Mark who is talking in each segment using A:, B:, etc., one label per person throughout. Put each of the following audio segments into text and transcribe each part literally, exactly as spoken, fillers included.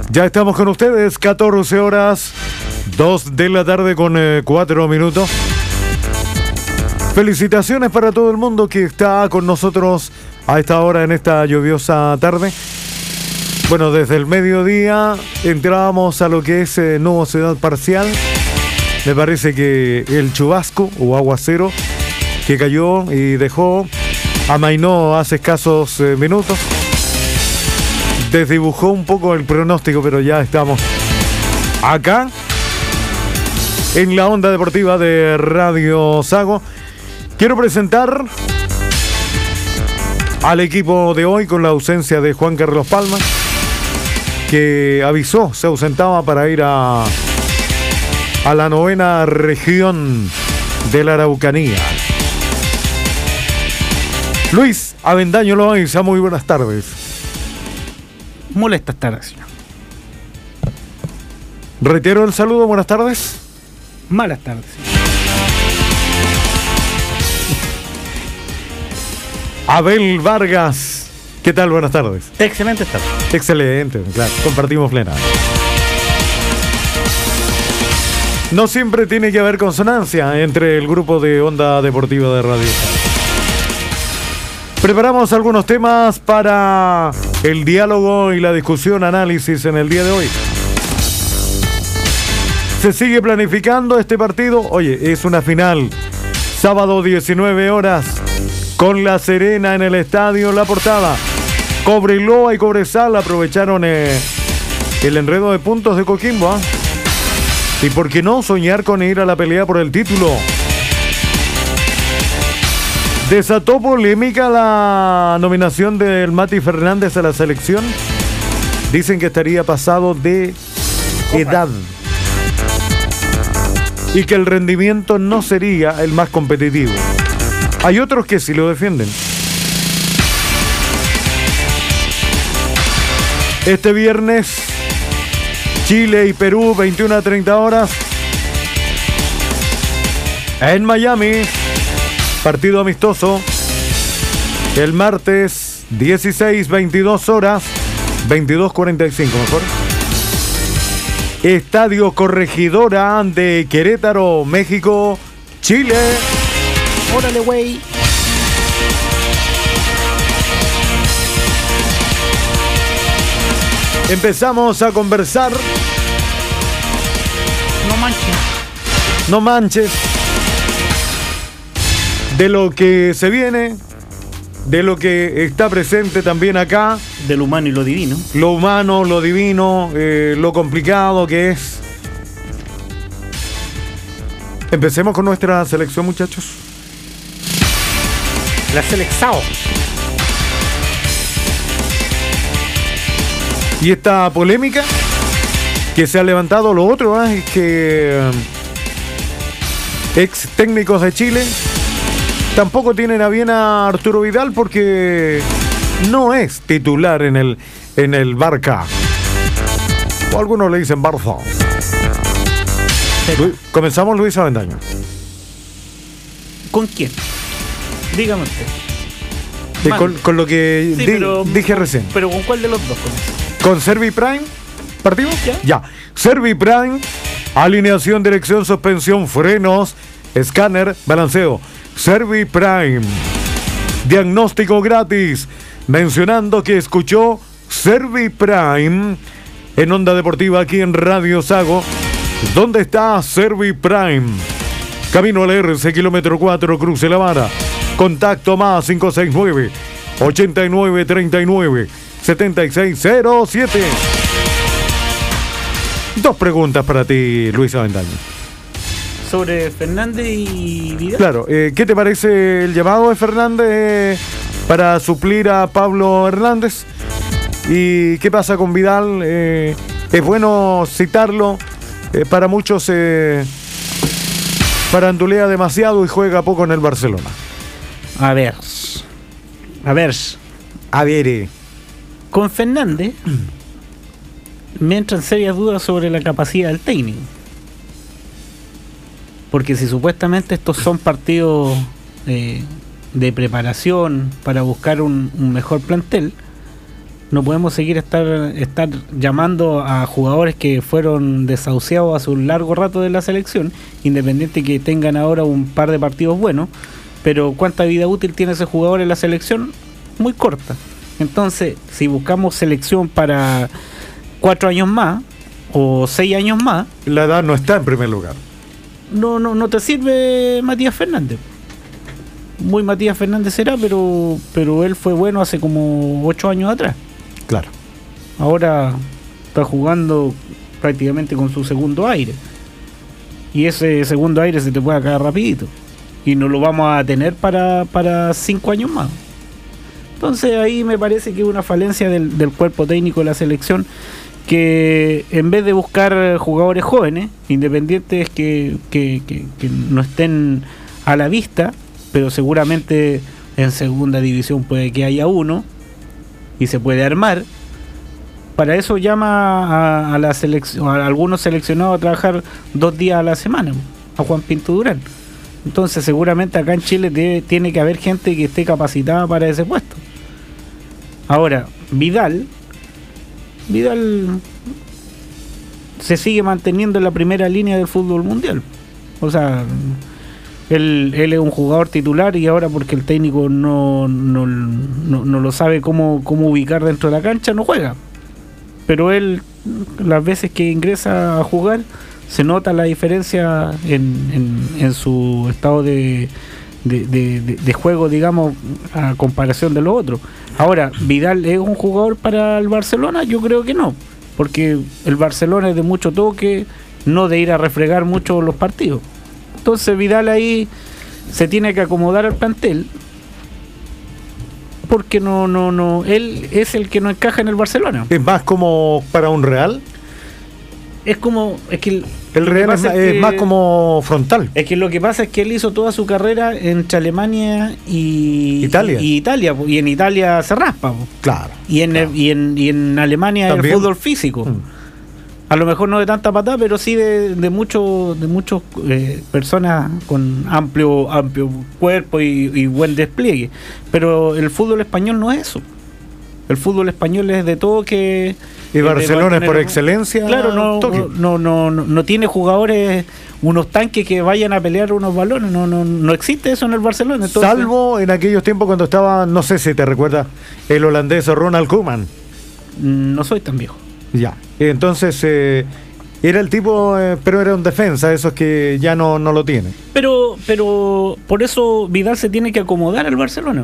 A: Ya estamos con ustedes, catorce horas, dos de la tarde con eh, cuatro minutos. Felicitaciones para todo el mundo que está con nosotros a esta hora en esta lluviosa tarde. Bueno, desde el mediodía entrábamos a lo que es eh, nubosidad parcial. Me parece que el chubasco o aguacero que cayó y dejó, amainó hace escasos eh, minutos. Desdibujó un poco el pronóstico, pero ya estamos acá en la onda deportiva de Radio Sago. Quiero presentar al equipo de hoy con la ausencia de Juan Carlos Palma, que avisó, se ausentaba para ir a, a la novena región de la Araucanía. Luis Avendaño Loaiza, muy buenas tardes.
B: Molesta esta reacción.
A: Reitero el saludo, buenas tardes.
B: Malas tardes.
A: Abel Vargas, ¿qué tal? Buenas tardes.
B: Excelente tarde.
A: Excelente, claro, compartimos plena. No siempre tiene que haber consonancia entre el grupo de Onda Deportiva de Radio. Preparamos algunos temas para el diálogo y la discusión, análisis en el día de hoy. Se sigue planificando este partido. Oye, es una final. Sábado diecinueve horas. Con La Serena en el estadio La Portada. Cobreloa y Cobresal aprovecharon eh, el enredo de puntos de Coquimbo. ¿eh? Y por qué no soñar con ir a la pelea por el título. Desató polémica la nominación del Mati Fernández a la selección. Dicen que estaría pasado de edad y que el rendimiento no sería el más competitivo. Hay otros que sí lo defienden. Este viernes, Chile y Perú, veintiuna a treinta horas. En Miami, partido amistoso. El martes, dieciséis, veintidós horas, veintidós cuarenta y cinco mejor. Estadio Corregidora de Querétaro, México, Chile.
B: Órale, güey.
A: Empezamos a conversar.
B: No manches.
A: No manches. De lo que se viene, de lo que está presente también acá.
B: De lo humano y lo divino.
A: Lo humano, lo divino, eh, lo complicado que es. Empecemos con nuestra selección, muchachos.
B: La Selexao.
A: Y esta polémica que se ha levantado, lo otro ¿eh? es que eh, ex técnicos de Chile tampoco tienen a bien a Arturo Vidal porque no es titular en el, en el Barca. O algunos le dicen Barça. Lu- Comenzamos, Luis Avendaño.
B: ¿Con quién? Dígame usted.
A: Eh, con, con lo que
B: Sí,
A: di-
B: pero-
A: dije recién.
B: ¿Pero con cuál de los dos? Con eso?
A: Con Servi Prime, ¿partimos?
B: Ya.
A: Ya. Servi Prime, alineación, dirección, suspensión, frenos, escáner, balanceo. Servi Prime, diagnóstico gratis, mencionando que escuchó Servi Prime en Onda Deportiva aquí en Radio Sago. ¿Dónde está Servi Prime? Camino al R C, kilómetro cuatro, Cruce La Vara. Contacto más cinco seis nueve, ochenta y nueve, treinta y nueve, setenta y seis cero siete. Dos preguntas para ti, Luis Avendaño.
B: Sobre Fernández y Vidal.
A: Claro, eh, ¿qué te parece el llamado de Fernández eh, para suplir a Pablo Hernández? ¿Y qué pasa con Vidal? Eh, ¿Es bueno citarlo? Eh, para muchos eh, farandulea demasiado y juega poco en el Barcelona.
B: A ver. A ver.
A: A ver, eh.
B: Con Fernández me entran serias dudas sobre la capacidad del técnico. Porque si supuestamente estos son partidos eh, de preparación para buscar un, un mejor plantel, No podemos seguir estar, estar llamando a jugadores que fueron desahuciados hace un largo rato de la selección, independiente que tengan ahora un par de partidos buenos, pero ¿cuánta vida útil tiene ese jugador en la selección? Muy corta. Entonces, si buscamos selección para cuatro años más o seis años más,
A: la edad no está en primer lugar.
B: No, no, no te sirve Matías Fernández. Muy Matías Fernández será, pero, pero él fue bueno hace como ocho años atrás.
A: Claro.
B: Ahora está jugando prácticamente con su segundo aire. Y ese segundo aire se te puede acabar rapidito. Y no lo vamos a tener para, para cinco años más. Entonces ahí me parece que es una falencia del, del cuerpo técnico de la selección, que en vez de buscar jugadores jóvenes, independientes que, que, que, que no estén a la vista, pero seguramente en segunda división puede que haya uno y se puede armar. Para eso llama a, a, la selección, a algunos seleccionados a trabajar dos días a la semana, a Juan Pinto Durán. Entonces seguramente acá en Chile debe, tiene que haber gente que esté capacitada para ese puesto. Ahora, Vidal Vidal se sigue manteniendo en la primera línea del fútbol mundial. O sea, Él, él es un jugador titular y ahora porque el técnico no, no, no, no lo sabe cómo, cómo ubicar dentro de la cancha, no juega. Pero él, las veces que ingresa a jugar, se nota la diferencia en, en, en su estado de, de, de, de, de juego, digamos, a comparación de los otros. Ahora, ¿Vidal es un jugador para el Barcelona? Yo creo que no, porque el Barcelona es de mucho toque, no de ir a refregar mucho los partidos. Entonces Vidal ahí se tiene que acomodar al plantel, porque no, no, no, él es el que no encaja en el Barcelona.
A: ¿Es más como para un Real?
B: Es como, es que el,
A: el Real es, es, que, es más como frontal.
B: Es que lo que pasa es que él hizo toda su carrera entre Alemania y
A: Italia.
B: Y, y Italia, y en Italia se raspa.
A: Claro.
B: Y en,
A: claro.
B: El, y en, y en Alemania ¿también? El fútbol físico. Mm. A lo mejor no de tanta patada, pero sí de, de muchos de muchos eh, personas con amplio amplio cuerpo y, y buen despliegue. Pero el fútbol español no es eso. El fútbol español es de todo que...
A: Y Barcelona es por excelencia.
B: Claro, no, no, no, no, no tiene jugadores, unos tanques que vayan a pelear unos balones. No, no, no existe eso en el Barcelona. Entonces,
A: salvo en aquellos tiempos cuando estaba, no sé si te recuerdas, el holandés Ronald Koeman.
B: No soy tan viejo.
A: Ya, entonces eh, era el tipo, eh, pero era un defensa, esos que ya no, no lo tiene.
B: Pero, pero por eso Vidal se tiene que acomodar al Barcelona.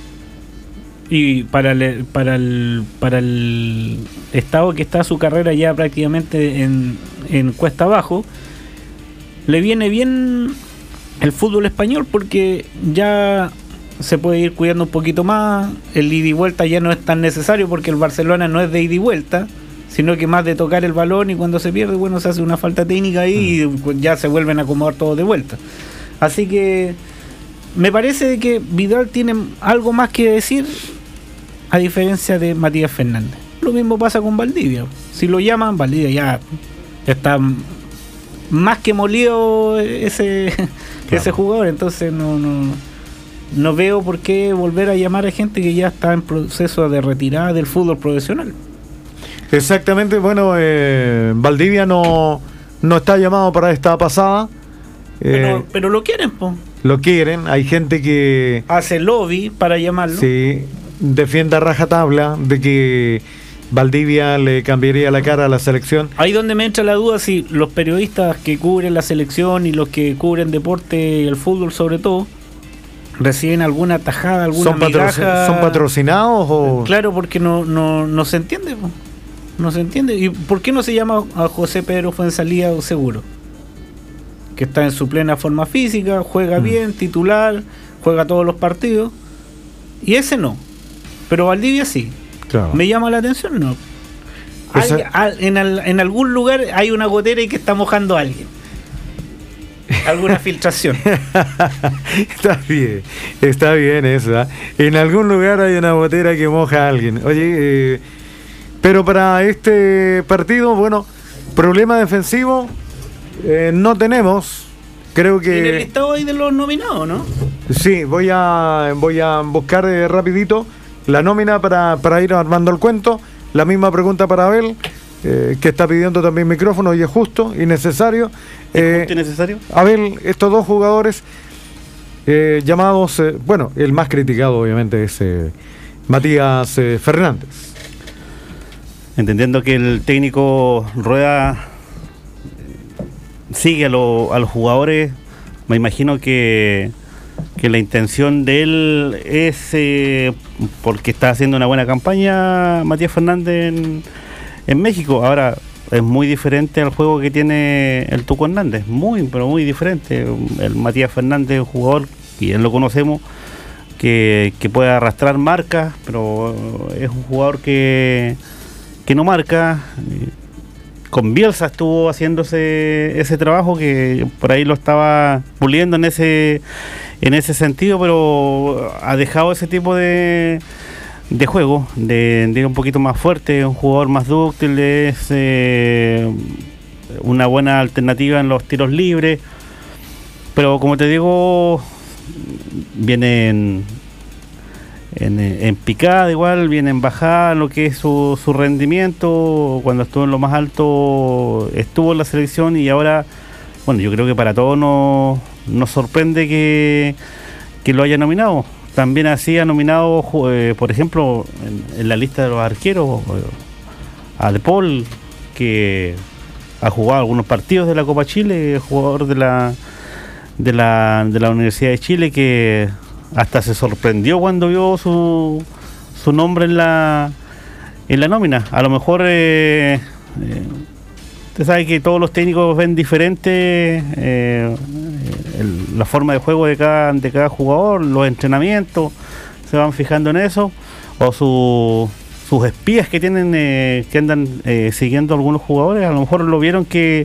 B: Y para el, para el, para el estado que está su carrera ya prácticamente en, en cuesta abajo, le viene bien el fútbol español porque ya se puede ir cuidando un poquito más, el ida y vuelta ya no es tan necesario porque el Barcelona no es de ida y vuelta, sino que más de tocar el balón y cuando se pierde, bueno, se hace una falta técnica ahí mm. y ya se vuelven a acomodar todo de vuelta. Así que me parece que Vidal tiene algo más que decir a diferencia de Matías Fernández. Lo mismo pasa con Valdivia. Si lo llaman, Valdivia ya está más que molido ese, claro. ese jugador, entonces no, no, no veo por qué volver a llamar a gente que ya está en proceso de retirada del fútbol profesional.
A: Exactamente, bueno, eh, Valdivia no, no está llamado para esta pasada.
B: Pero,
A: eh,
B: pero lo quieren, po.
A: Lo quieren, hay gente que...
B: hace lobby para llamarlo.
A: Sí, defiende a rajatabla de que Valdivia le cambiaría la cara a la selección.
B: Ahí donde me entra la duda si los periodistas que cubren la selección y los que cubren deporte y el fútbol sobre todo, reciben alguna tajada, alguna
A: ¿Son, patroci-
B: migaja?
A: ¿Son patrocinados o...?
B: Claro, porque no, no, no se entiende, po. No se entiende. ¿Y por qué no se llama a José Pedro Fuenzalía Seguro? Que está en su plena forma física, juega mm. bien, titular, juega todos los partidos. Y ese no. Pero Valdivia sí.
A: Claro.
B: ¿Me llama la atención? No.
A: Esa...
B: Hay, al, en, al, en algún lugar hay una gotera y que está mojando a alguien. Alguna filtración.
A: Está bien, está bien eso. ¿eh? En algún lugar hay una gotera que moja a alguien. Oye, eh, pero para este partido, bueno, problema defensivo eh, no tenemos. Creo que...
B: En el listado ahí de los nominados, ¿no?
A: Sí, voy a voy a buscar eh, rapidito la nómina para, para ir armando el cuento. La misma pregunta para Abel, eh, que está pidiendo también micrófono y es justo y necesario.
C: ¿Es justo y necesario?
A: Abel, estos dos jugadores eh, llamados, eh, bueno, el más criticado obviamente es eh, Matías eh, Fernández.
C: Entendiendo que el técnico Rueda sigue a, lo, a los jugadores, me imagino que, que la intención de él es, eh, porque está haciendo una buena campaña Matías Fernández en, en México. Ahora, es muy diferente al juego que tiene el Tuco Hernández, muy, pero muy diferente. El Matías Fernández es un jugador, y bien lo conocemos, que, que puede arrastrar marcas, pero es un jugador que, que no marca. Con Bielsa estuvo haciéndose ese trabajo, que por ahí lo estaba puliendo en ese en ese sentido, pero ha dejado ese tipo de, de juego, de, de ir un poquito más fuerte, un jugador más dúctil, es eh, una buena alternativa en los tiros libres, pero como te digo, viene en, en, en picada igual, viene en bajada lo que es su, su rendimiento. Cuando estuvo en lo más alto estuvo en la selección, y ahora, bueno, yo creo que para todos nos, nos sorprende que, que lo haya nominado. También así ha nominado, eh, por ejemplo, en, en la lista de los arqueros, eh, a De Paul, que ha jugado algunos partidos de la Copa Chile, jugador de la de la, de la Universidad de Chile, que hasta se sorprendió cuando vio su, su nombre en la en la nómina. A lo mejor eh, eh, usted sabe que todos los técnicos ven diferente eh, el, la forma de juego de cada, de cada jugador, los entrenamientos, se van fijando en eso, o su, sus espías que tienen eh, que andan eh, siguiendo a algunos jugadores. A lo mejor lo vieron que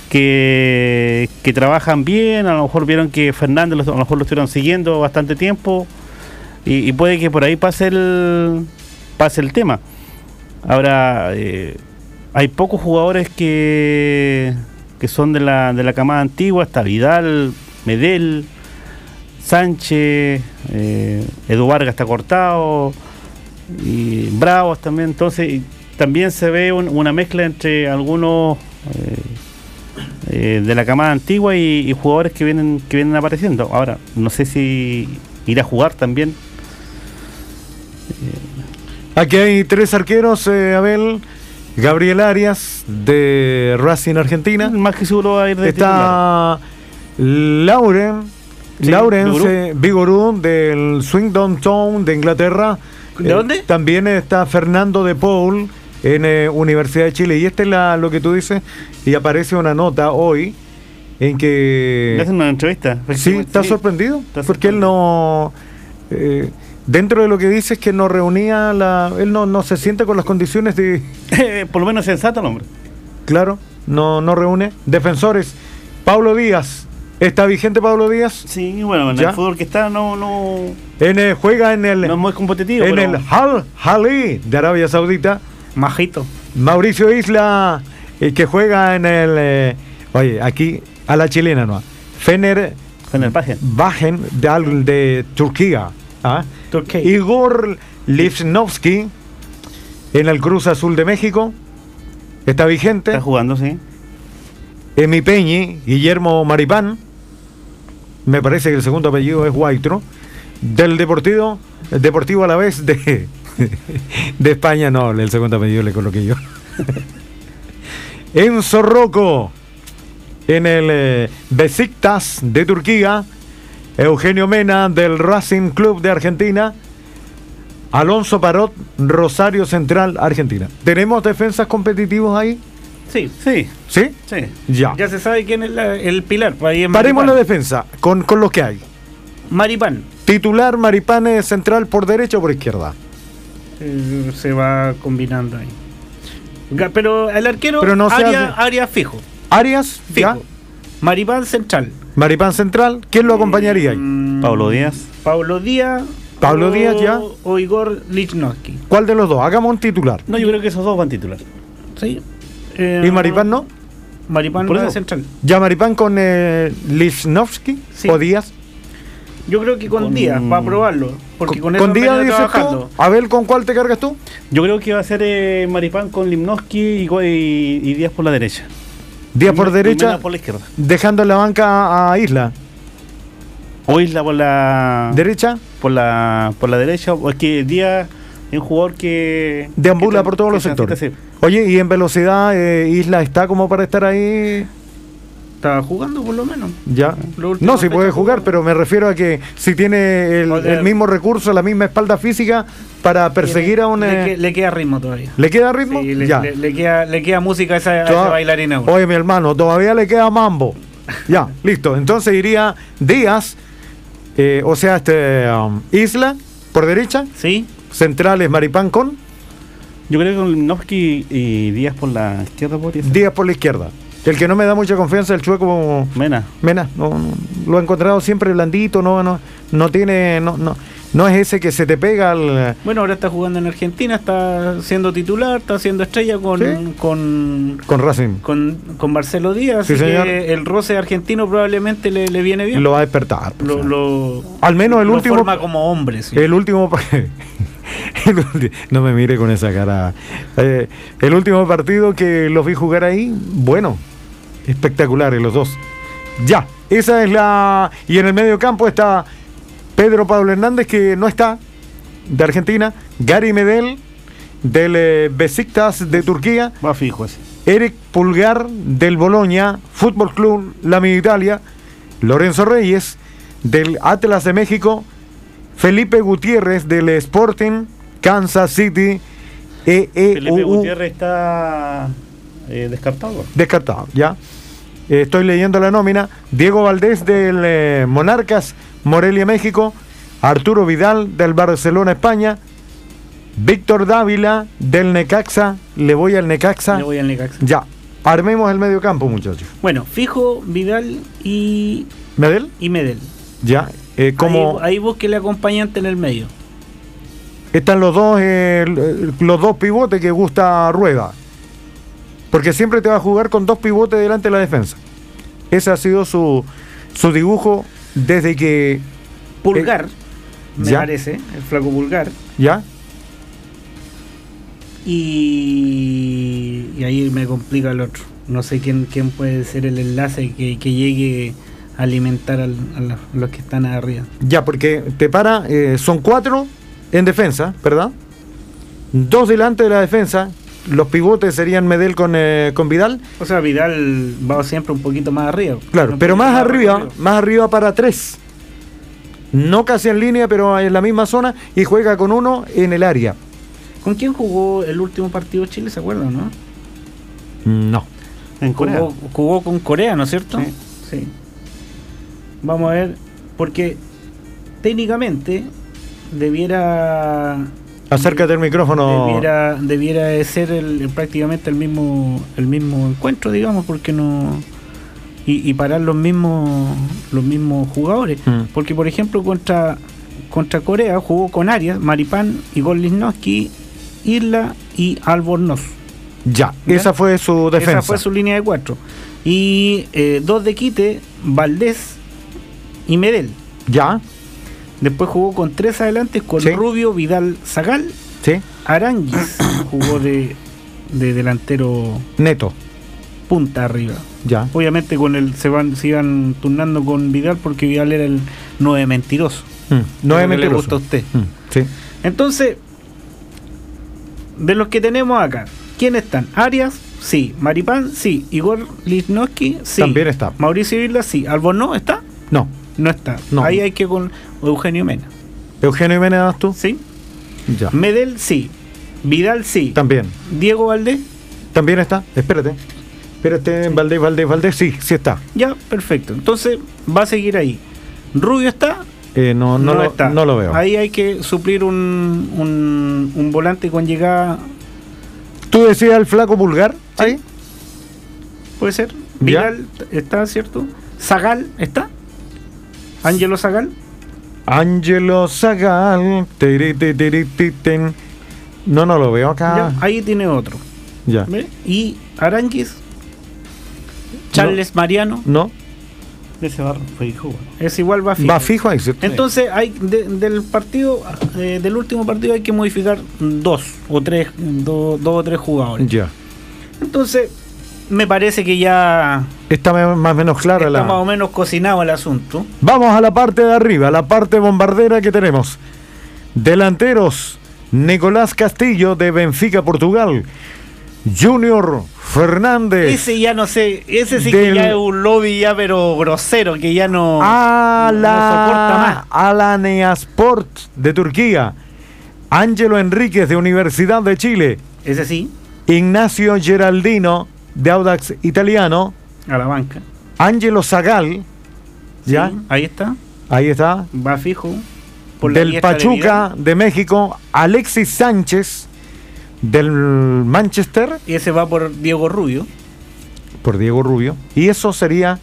C: que, que trabajan bien, a lo mejor vieron que Fernández a lo mejor lo estuvieron siguiendo bastante tiempo, y, y puede que por ahí pase el pase el tema. Ahora, eh, hay pocos jugadores que que son de la de la camada antigua. Está Vidal, Medel, Sánchez, eh, Edu Vargas está cortado, y Bravos también. Entonces también se ve un, una mezcla entre algunos eh, eh, de la camada antigua y, y jugadores que vienen que vienen apareciendo. Ahora, no sé si ir a jugar también.
A: Eh. Aquí hay tres arqueros, eh, Abel. Gabriel Arias, de Racing Argentina.
C: Más que seguro va a ir de
A: Está titular. Lauren, sí, Lawrence Vigorú, del Swindon Town de Inglaterra.
B: ¿De eh, dónde?
A: También está Fernando De Paul, en eh, Universidad de Chile. Y este es la, lo que tú dices, y aparece una nota hoy en que...
C: ¿Le hacen una entrevista?
A: Sí, está
C: sí.
A: sorprendido,
C: Está
A: porque sorprendido. Él no... Eh, dentro de lo que dice es que no reunía la... Él no, no se siente con las condiciones de...
C: Por lo menos sensato el hombre.
A: Claro, no, no reúne. Defensores, Pablo Díaz. ¿Está vigente Pablo Díaz?
C: Sí, bueno, en ¿ya? El fútbol que está no... no
A: en el, juega en el...
C: No es muy competitivo.
A: En
C: pero...
A: el Al Ahly de Arabia Saudita.
B: Majito.
A: Mauricio Isla, eh, que juega en el... Eh, oye, aquí a la chilena, ¿no? Fener...
C: Fenerbahce.
A: Bajen de, de Turquía. ¿Ah?
B: Turquía.
A: Igor Lifsnovsky en el Cruz Azul de México. Está vigente.
C: Está jugando, sí.
A: Emi Peñi, Guillermo Maripán. Me parece que el segundo apellido es Guaitro. Del Deportivo, el Deportivo a la vez de, de España. No, el segundo apellido le coloqué yo. Enzo Rocco en el eh, Besiktas de Turquía. Eugenio Mena del Racing Club de Argentina. Alonso Parot, Rosario Central, Argentina. ¿Tenemos defensas competitivos ahí?
B: Sí.
A: Sí. ¿Sí?
B: Sí.
A: Ya.
B: Ya se sabe quién es la, el pilar. Ahí en
A: Paremos
B: Maripán.
A: la defensa con, con lo que hay.
B: Maripán.
A: Titular, Maripán es central por derecha o por izquierda.
B: Eh, se va combinando ahí. Pero el arquero,
A: Pero no
B: área, área fijo.
A: Arias,
B: Fijo.
A: ya.
B: Maripán central.
A: Maripán central, ¿quién lo acompañaría ahí?
B: Mm,
C: Pablo Díaz.
B: Pablo Díaz.
A: Pablo
B: o,
A: Díaz ya.
B: O Igor Lichnowsky.
A: ¿Cuál de los dos? Hagamos un titular.
C: No, yo creo que esos dos van titular.
B: Sí. Eh,
A: ¿Y Maripán no?
B: Maripán
C: Por
B: no
C: eso.
B: es central.
A: ¿Ya Maripán con eh, Lichnowsky
B: Sí.
A: o Díaz?
B: Yo creo que con,
C: Con-
B: Díaz, para probarlo. porque
A: con,
B: con eso
A: con Díaz
B: han venido
A: dices
B: trabajando.
A: tú. Abel, ¿con cuál te cargas tú?
C: Yo creo que va a ser eh, Maripán con Limnoski y, y, y Díaz por la derecha.
A: Díaz por
C: Y
A: derecha,
C: Mena por la izquierda.
A: dejando en la banca a Isla.
C: O Isla por la
A: ¿Derecha?
C: por la por la derecha. O es que Díaz es un jugador que
A: Deambula
C: que
A: por todos
C: que
A: los sectores.
C: transita, sí.
A: Oye, ¿y en velocidad eh, Isla está como para estar ahí?
B: Estaba jugando por lo menos.
A: Ya.
B: Lo último
A: No, si
B: fecha
A: puede
B: jugó.
A: jugar, pero me refiero a que si tiene el,
B: O sea,
A: el mismo recurso, la misma espalda física para perseguir a un...
B: Le,
A: eh,
B: que- le queda ritmo todavía.
A: ¿Le queda ritmo?
B: Sí, le,
A: ya.
B: le- le queda, le queda música a esa, a esa
A: Toda-
B: bailarina. aún.
A: Oye, mi hermano, todavía le queda mambo. Ya, listo. Entonces iría Díaz, eh, o sea, este um, Isla por derecha,
B: ¿Sí?
A: centrales Maripán con
C: Yo creo que con Limnoski y Díaz por la izquierda podría ser.
A: Díaz por la izquierda. El que no me da mucha confianza es el chueco
C: Mena.
A: Mena. No, no, lo he encontrado siempre blandito, no, no, no tiene, no, no, no es ese que se te pega al.
B: Bueno, ahora está jugando en Argentina, está siendo titular, está siendo estrella con
A: Sí.
B: con,
A: Con Racing.
B: con, con Marcelo Díaz.
A: Sí,
B: así
A: señor.
B: que el roce argentino probablemente le, le viene bien.
A: Lo va a despertar.
B: Lo-
A: o sea.
B: lo-
A: Al menos el
B: lo
A: último-
B: forma como hombre. Sí.
A: El último pa- el ulti- no me mire con esa cara. Eh, el último partido que los vi jugar ahí, bueno, espectaculares los dos. Ya, esa es la. Y en el medio campo está Pedro Pablo Hernández, que no está, de Argentina, Gary Medel, del eh, Besiktas de Turquía,
C: Va fijo ese.
A: Eric Pulgar del Boloña, Fútbol Club Lami de Italia, Lorenzo Reyes del Atlas de México, Felipe Gutiérrez del Sporting, Kansas City, E E
C: Felipe
A: U U,
C: Gutiérrez está eh, descartado.
A: descartado, ya. Eh, estoy leyendo la nómina. Diego Valdés del eh, Monarcas, Morelia, México, Arturo Vidal del Barcelona, España, Víctor Dávila del Necaxa, le voy al Necaxa.
B: Le voy al Necaxa.
A: Ya, armemos el medio campo, muchachos.
B: Bueno, Fijo, Vidal y,
A: ¿Medel?
B: y Medel.
A: Ya, eh, como
B: Ahí, ahí busque el acompañante en el medio.
A: están los dos eh, los dos pivotes que gusta Rueda. Porque siempre te va a jugar con dos pivotes delante de la defensa. Ese ha sido su, su dibujo desde que...
B: Pulgar, me
A: ya.
B: parece, el flaco Pulgar.
A: ¿Ya?
B: Y, y ahí me complica el otro. No sé quién, quién puede ser el enlace que, que llegue a alimentar al- a, la- a los que están arriba.
A: Ya, porque te para, eh, son cuatro en defensa, ¿verdad? Dos delante de la defensa. Los pivotes serían Medel con, eh, con Vidal.
B: O sea, Vidal va siempre un poquito más arriba.
A: Claro,
B: Un
A: pero
B: poquito
A: más arriba,
B: recorrido.
A: más arriba para tres. No casi en línea, pero en la misma zona. Y juega con uno en el área.
B: ¿Con quién jugó el último partido Chile? ¿Se acuerdan, no?
A: No.
C: En Corea.
B: Jugó, jugó con Corea, ¿no es cierto?
C: Sí.
B: Sí. Vamos a ver, porque técnicamente debiera
A: Acércate al micrófono.
B: debiera, debiera de ser el, el- prácticamente el mismo el mismo encuentro, digamos, porque no y, y parar los mismos los mismos jugadores,
A: Mm.
B: porque por ejemplo contra contra Corea jugó con Arias, Maripán, Igor Lichnowsky, Isla y Albornoz.
A: Ya,
B: ¿Ya?
A: esa fue su defensa.
B: Esa fue su línea de cuatro. Y eh, dos de quite, Valdés y Medel.
A: Ya,
B: Después jugó con tres adelantes con
A: Sí.
B: Rubio, Vidal, Zagal,
A: sí.
B: Aranguis jugó de, de delantero
A: Neto.
B: punta arriba.
A: Ya.
B: Obviamente con el se van se iban turnando con Vidal porque Vidal era el nueve mentiroso.
A: Mm, no es
B: Lo que le
A: mentiroso.
B: gusta a usted.
A: Mm, sí.
B: Entonces, de los que tenemos acá, ¿quiénes están? Arias, sí. Maripán, sí. Igor Lichnowsky, sí.
A: También está.
B: Mauricio Isla, sí. Albornoz, ¿está?
A: No.
B: No está.
A: No.
B: Ahí hay que con Eugenio Mena.
A: Eugenio Jiménez, ¿das tú?
B: ¿Sí?
A: Ya.
B: Medel, sí. Vidal, sí.
A: También.
B: Diego Valdés,
A: También está. Espérate. Espérate, Valdés, Valdés, Valdés. Sí, sí está.
B: ya, perfecto. Entonces, va a seguir ahí. Rubio está.
A: Eh, no, no, lo,
B: está.
A: no lo veo.
B: Ahí hay que suplir un, un, un volante con llegada.
A: ¿Tú decías el flaco Pulgar?
B: Sí.
A: Ahí.
B: Puede ser.
A: Ya.
B: Vidal está, ¿cierto? Zagal está. Ángelo Zagal.
A: Ángelo Zagal. Tiri, ti, tiri, ti, ten. No, no lo veo acá.
B: Ya, ahí tiene otro.
A: Ya.
B: ¿Ve? Y Aranguis. Charles Mariano.
A: No.
C: Ese va fijo.
B: Es igual va fijo.
A: Va fijo ahí, ¿cierto?
B: Entonces, hay de- del partido, eh, del último partido hay que modificar dos o tres, do- dos o tres jugadores.
A: Ya.
B: Entonces, me parece que ya
A: Está me- más o menos clara
B: está
A: la...
B: más o menos cocinado el asunto.
A: Vamos a la parte de arriba, la parte bombardera que tenemos. Delanteros, Nicolás Castillo de Benfica, Portugal. Junior Fernández.
B: Ese ya no sé, ese sí
A: Del-
B: que ya es un lobby ya pero grosero, que ya no,
A: a
B: no
A: la
B: soporta más.
A: Alaniasport de Turquía. Ángelo Enríquez de Universidad de Chile.
B: Ese sí,
A: Ignacio Geraldino de Audax Italiano.
B: a la banca.
A: Ángelo Zagal. ¿Ya?
B: Sí, ahí está,
A: Ahí está.
B: va fijo. Por la
A: Del
B: diestra de
A: Pachuca
B: Vidal.
A: de, México. Alexis Sánchez del Manchester.
B: Y ese va por Diego Rubio.
A: Por Diego Rubio. Y eso sería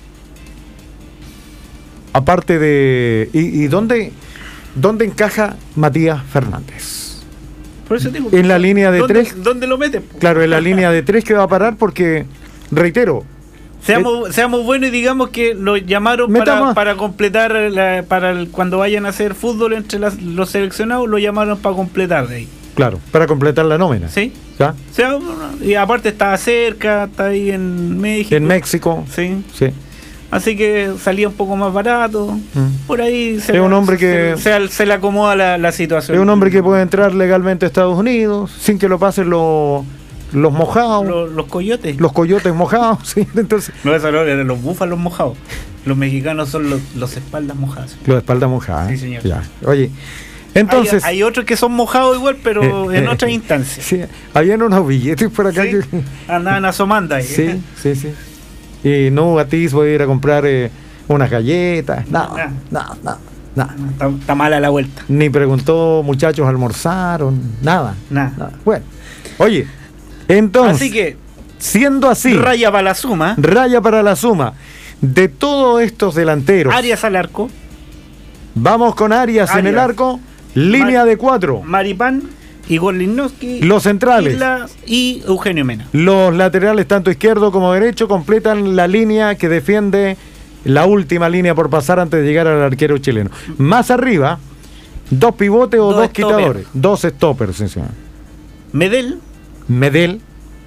A: aparte de... ¿Y, y dónde, dónde encaja Matías Fernández?
B: Por eso digo,
A: En la línea de
B: ¿dónde-
A: tres.
B: ¿Dónde lo metes? po?
A: Claro, en la línea de tres que va a parar porque, reitero,
B: Seamos, seamos buenos y digamos que lo llamaron
A: Metamos-
B: para, para completar, la- para el- cuando vayan a hacer fútbol entre las- los seleccionados, lo llamaron para completar de ahí.
A: claro, para completar la nómina.
B: ¿Sí?
A: ¿Ya?
B: O sea, y aparte está cerca, está ahí en México.
A: En México.
B: Sí.
A: Sí.
B: Así que salía un poco más barato.
A: Mm.
B: Por ahí se,
A: Es un
B: la-
A: hombre que-
B: se, se- se le acomoda la, la situación.
A: Es un hombre que puede entrar legalmente a Estados Unidos sin que lo pasen los, los mojados,
B: Los, los coyotes.
A: los coyotes mojados. ¿Sí? Entonces,
B: No, eso no, eran los búfalos mojados. Los mexicanos son los, los espaldas mojadas.
A: los de espalda mojada.
B: Sí,
A: ¿eh?
B: señor.
A: Ya. Oye, entonces...
B: hay, hay otros que son mojados igual, pero en otras instancias.
A: Sí, habían unos billetes por acá
B: Sí,
A: que...
B: andaban asomando ahí.
A: Sí, sí, sí. Y no hubo atisbo de ir a comprar eh, unas galletas. No,
B: Ah.
A: no, no, no.
B: Está, está mala la vuelta.
A: Ni preguntó, muchachos, ¿almorzaron? Nada.
B: Nada.
A: nada. Bueno, oye, entonces,
B: Así que,
A: siendo así,
B: raya para la suma.
A: raya para la suma de todos estos delanteros.
B: Arias al arco.
A: Vamos con Arias, en el
B: Arias.
A: arco, línea
B: Mar-
A: de cuatro.
B: Maripán, Igor Lichnowsky.
A: Los centrales.
B: Isla y Eugenio Mena.
A: Los laterales, tanto izquierdo como derecho, completan la línea que defiende la última línea por pasar antes de llegar al arquero chileno. Más arriba, dos pivotes o
B: Dos
A: dos,
B: stoppers.
A: quitadores. Dos stoppers, sí, señor.
B: Medel
A: Medel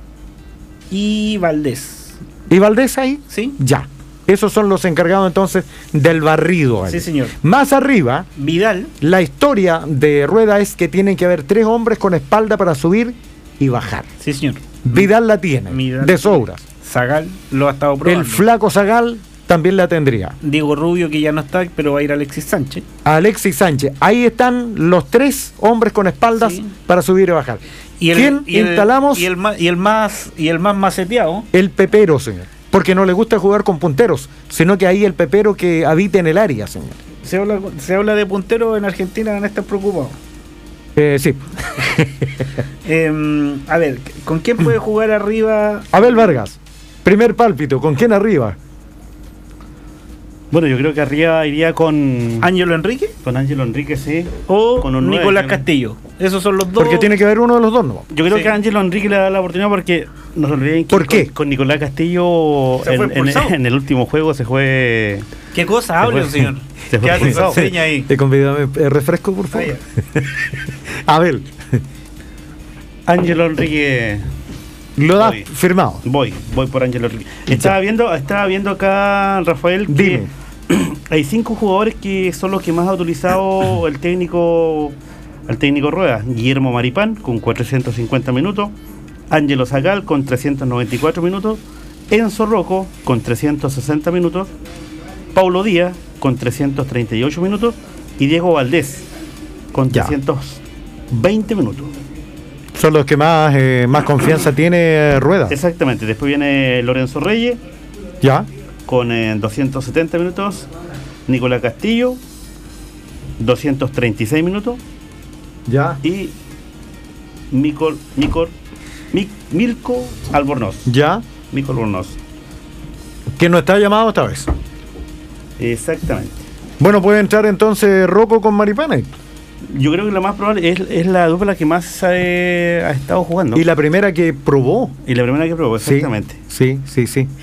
B: y Valdés.
A: y Valdés ahí.
B: ¿Sí?
A: Ya. Esos son los encargados entonces del barrido ahí.
B: Sí, señor.
A: Más arriba,
B: Vidal.
A: la historia de Rueda es que tienen que haber tres hombres con espalda para subir y bajar.
B: Sí, señor.
A: Vidal la tiene,
B: Vidal.
A: de sobras.
B: Zagal lo ha estado probando.
A: El flaco Zagal también la tendría.
B: Diego Rubio, que ya no está, pero va a ir Alexis Sánchez.
A: Alexis Sánchez. Ahí están los tres hombres con espaldas
B: Sí.
A: para subir y bajar.
B: Y el,
A: ¿Quién
B: y el-
A: instalamos?
B: Y el, más, y el más y el más maceteado.
A: El pepero, señor. Porque no le gusta jugar con punteros, sino que ahí el pepero que habita en el área, señor.
B: Se habla, se habla de puntero en Argentina, van a estar preocupados.
A: Eh, sí.
B: Eh, a ver, ¿con quién puede jugar arriba?
A: Abel Vargas. Primer pálpito. ¿Con quién arriba?
C: Bueno, yo creo que arriba iría con
B: ¿Ángelo Enrique
C: con Ángelo Enrique, sí.
B: o
C: Con un nueve,
B: Nicolás
C: que-
B: Castillo? Esos son los dos.
A: Porque tiene que haber uno de los dos, ¿no?
C: Yo creo
B: Sí.
C: que a Ángelo Enrique le da la oportunidad porque no se olviden que
A: ¿Por qué?
C: Con, con Nicolás Castillo
B: Se fue
C: en, en-
B: expulsado.
C: en el último juego se fue.
B: ¿Qué cosa hable,
C: fue-
B: señor?
C: se fue
B: ¿Qué hace esa
C: expulsado.
B: seña ahí?
A: Te convido a refresco, por favor. Abel,
C: Ángelo Enrique.
A: lo da
C: Voy.
A: firmado.
C: Voy, voy por Ángelo Enrique.
A: Ya.
C: Estaba viendo, estaba viendo acá, Rafael, que
A: Dime.
C: hay cinco jugadores que son los que más ha utilizado el técnico, el técnico Rueda. Guillermo Maripán con cuatrocientos cincuenta minutos, Ángelo Zagal con trescientos noventa y cuatro minutos, Enzo Rocco con trescientos sesenta minutos, Paulo Díaz con trescientos treinta y ocho minutos y Diego Valdés con
A: Ya.
C: trescientos veinte minutos.
A: Son los que más, eh, más confianza tiene eh, Rueda.
C: Exactamente. Después viene Lorenzo Reyes
A: Ya.
C: con eh, doscientos setenta minutos, Nicolás Castillo doscientos treinta y seis minutos
A: Ya.
C: y Micol, Micol, Mic- Milko Albornoz.
A: Ya.
C: Milko Albornoz.
A: Que no está llamado esta vez.
C: Exactamente.
A: Bueno, puede entrar entonces Rocco con Maripana.
C: Yo creo que la más probable es, es la dupla que más eh, ha estado jugando.
A: Y la primera que probó.
C: Y la primera que probó,
A: Sí,
C: exactamente.
A: Sí, sí, sí.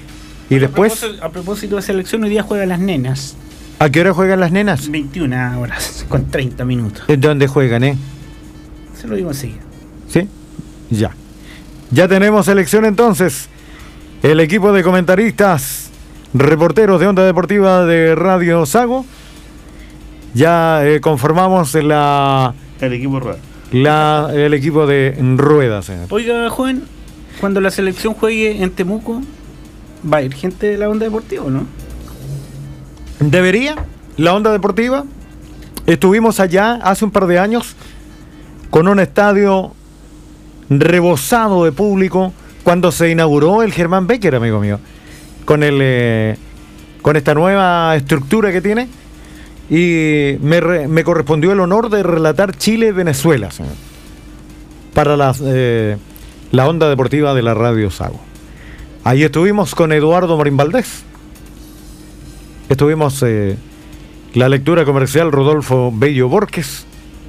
A: Y después,
B: A propósito, a propósito de selección, hoy día juegan las nenas.
A: ¿a qué hora juegan las nenas?
B: veintiuna horas con treinta minutos.
A: ¿En dónde juegan, eh?
B: Se lo digo enseguida.
A: ¿Sí? Ya. Ya tenemos selección entonces. El equipo de comentaristas, reporteros de Onda Deportiva de Radio Sago. Ya eh, conformamos la,
C: El equipo rueda.
A: la, el equipo de Ruedas. Señor.
B: Oiga, joven, cuando la selección juegue en Temuco, va a ir gente de la Onda Deportiva, ¿no?
A: ¿Debería? La Onda Deportiva. Estuvimos allá hace un par de años con un estadio rebosado de público cuando se inauguró el Germán Becker, amigo mío, con el eh, con esta nueva estructura que tiene, y me, re, me correspondió el honor de relatar Chile-Venezuela, señor, para las, eh, la Onda Deportiva de la Radio Sago. Ahí estuvimos con Eduardo Morín Valdés, estuvimos eh, la lectura comercial Rodolfo Bello Borges,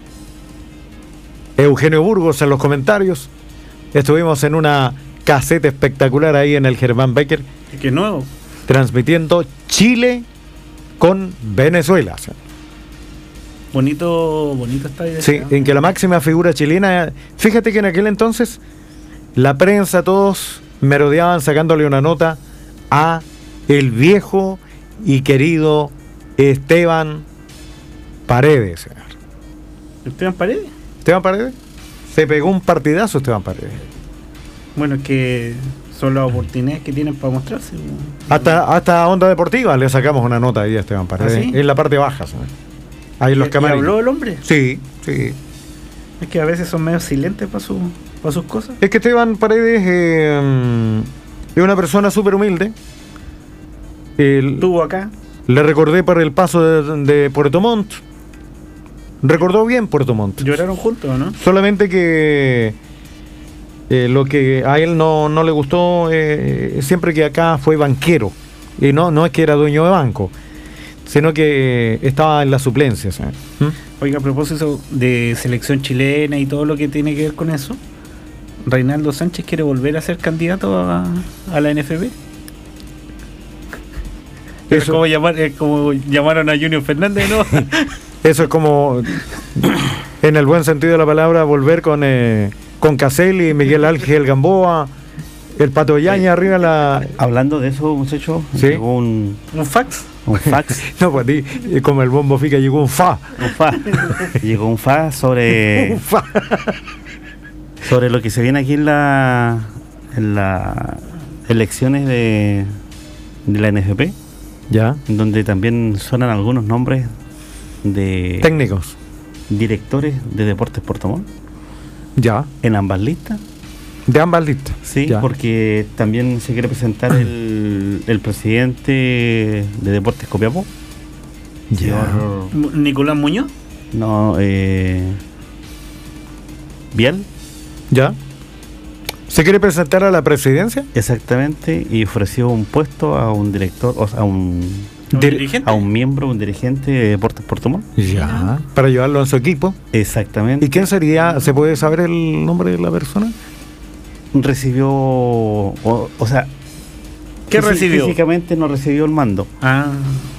A: Eugenio Burgos en los comentarios. Estuvimos en una caseta espectacular ahí en el Germán Becker,
B: Que nuevo.
A: transmitiendo Chile con Venezuela.
B: Bonito, bonito estadio.
A: Sí, en que la máxima figura chilena, fíjate que en aquel entonces la prensa, todos merodeaban sacándole una nota a el viejo y querido Esteban Paredes, señor.
B: ¿Esteban Paredes?
A: Esteban Paredes se pegó un partidazo, Esteban Paredes.
B: Bueno, es que son las oportunidades que tienen para mostrarse.
A: Hasta, hasta Onda Deportiva le sacamos una nota ahí a Esteban Paredes.
B: ¿Ah, sí?
A: En la parte baja, ¿sabes? Ahí en los
B: ¿Y
A: camarines.
B: habló el hombre?
A: Sí, sí.
B: Es que a veces son medio silentes para su, para sus cosas.
A: Es que Esteban Paredes eh, es una persona súper humilde. El-
B: Estuvo acá.
A: le recordé para el paso de, de Puerto Montt. Recordó bien Puerto Montt.
B: ¿Lloraron juntos o no?
A: Solamente que eh, lo que a él no, no le gustó eh, siempre que acá fue banquero. Y no, no es que era dueño de banco, sino que eh, estaba en la suplencia. ¿Sabes? ¿Mm?
B: Oiga, a propósito de selección chilena y todo lo que tiene que ver con eso, Reinaldo Sánchez quiere volver a ser candidato a, a la N F B. Es
A: Eso-
B: como, llamar, es como llamaron a Junior Fernández, ¿no?
A: Eso es como, en el buen sentido de la palabra, volver con eh, con Caselli, Miguel Ángel Gamboa, el Pato Yaña arriba en la...
C: Hablando de eso, muchachos,
A: Sí.
C: llegó un,
B: Un fax.
C: un fax.
A: No, pues a ti, eh, como el bombo fica, llegó un fa.
C: un fa. Llegó un fax sobre,
A: Un fa.
C: sobre lo que se viene aquí en la en las elecciones de, de la N F P,
A: Ya,
C: en donde también suenan algunos nombres de
A: técnicos.
C: directores de Deportes Puerto Montt
A: Ya,
C: en ambas listas.
A: de ambas listas.
C: Sí,
A: Ya.
C: porque también se quiere presentar el, el presidente de Deportes Copiapó.
A: Ya.
C: señor-
B: Mu- Nicolás Muñoz.
C: No, eh, Biel,
A: Ya. ¿Se quiere presentar a la presidencia?
C: exactamente, y ofreció un puesto a un director, o sea, a un,
B: ¿Un
A: Dir-
B: dirigente?
C: a un miembro, un dirigente de Deportes Puerto Montt.
A: Ya. Para llevarlo en su equipo.
C: Exactamente.
A: ¿Y quién sería? ¿Se puede saber el nombre de la persona?
C: Recibió, o, o sea,
B: ¿Qué
C: fisi-
B: recibió?
C: Físicamente no recibió el mando.
B: Ah,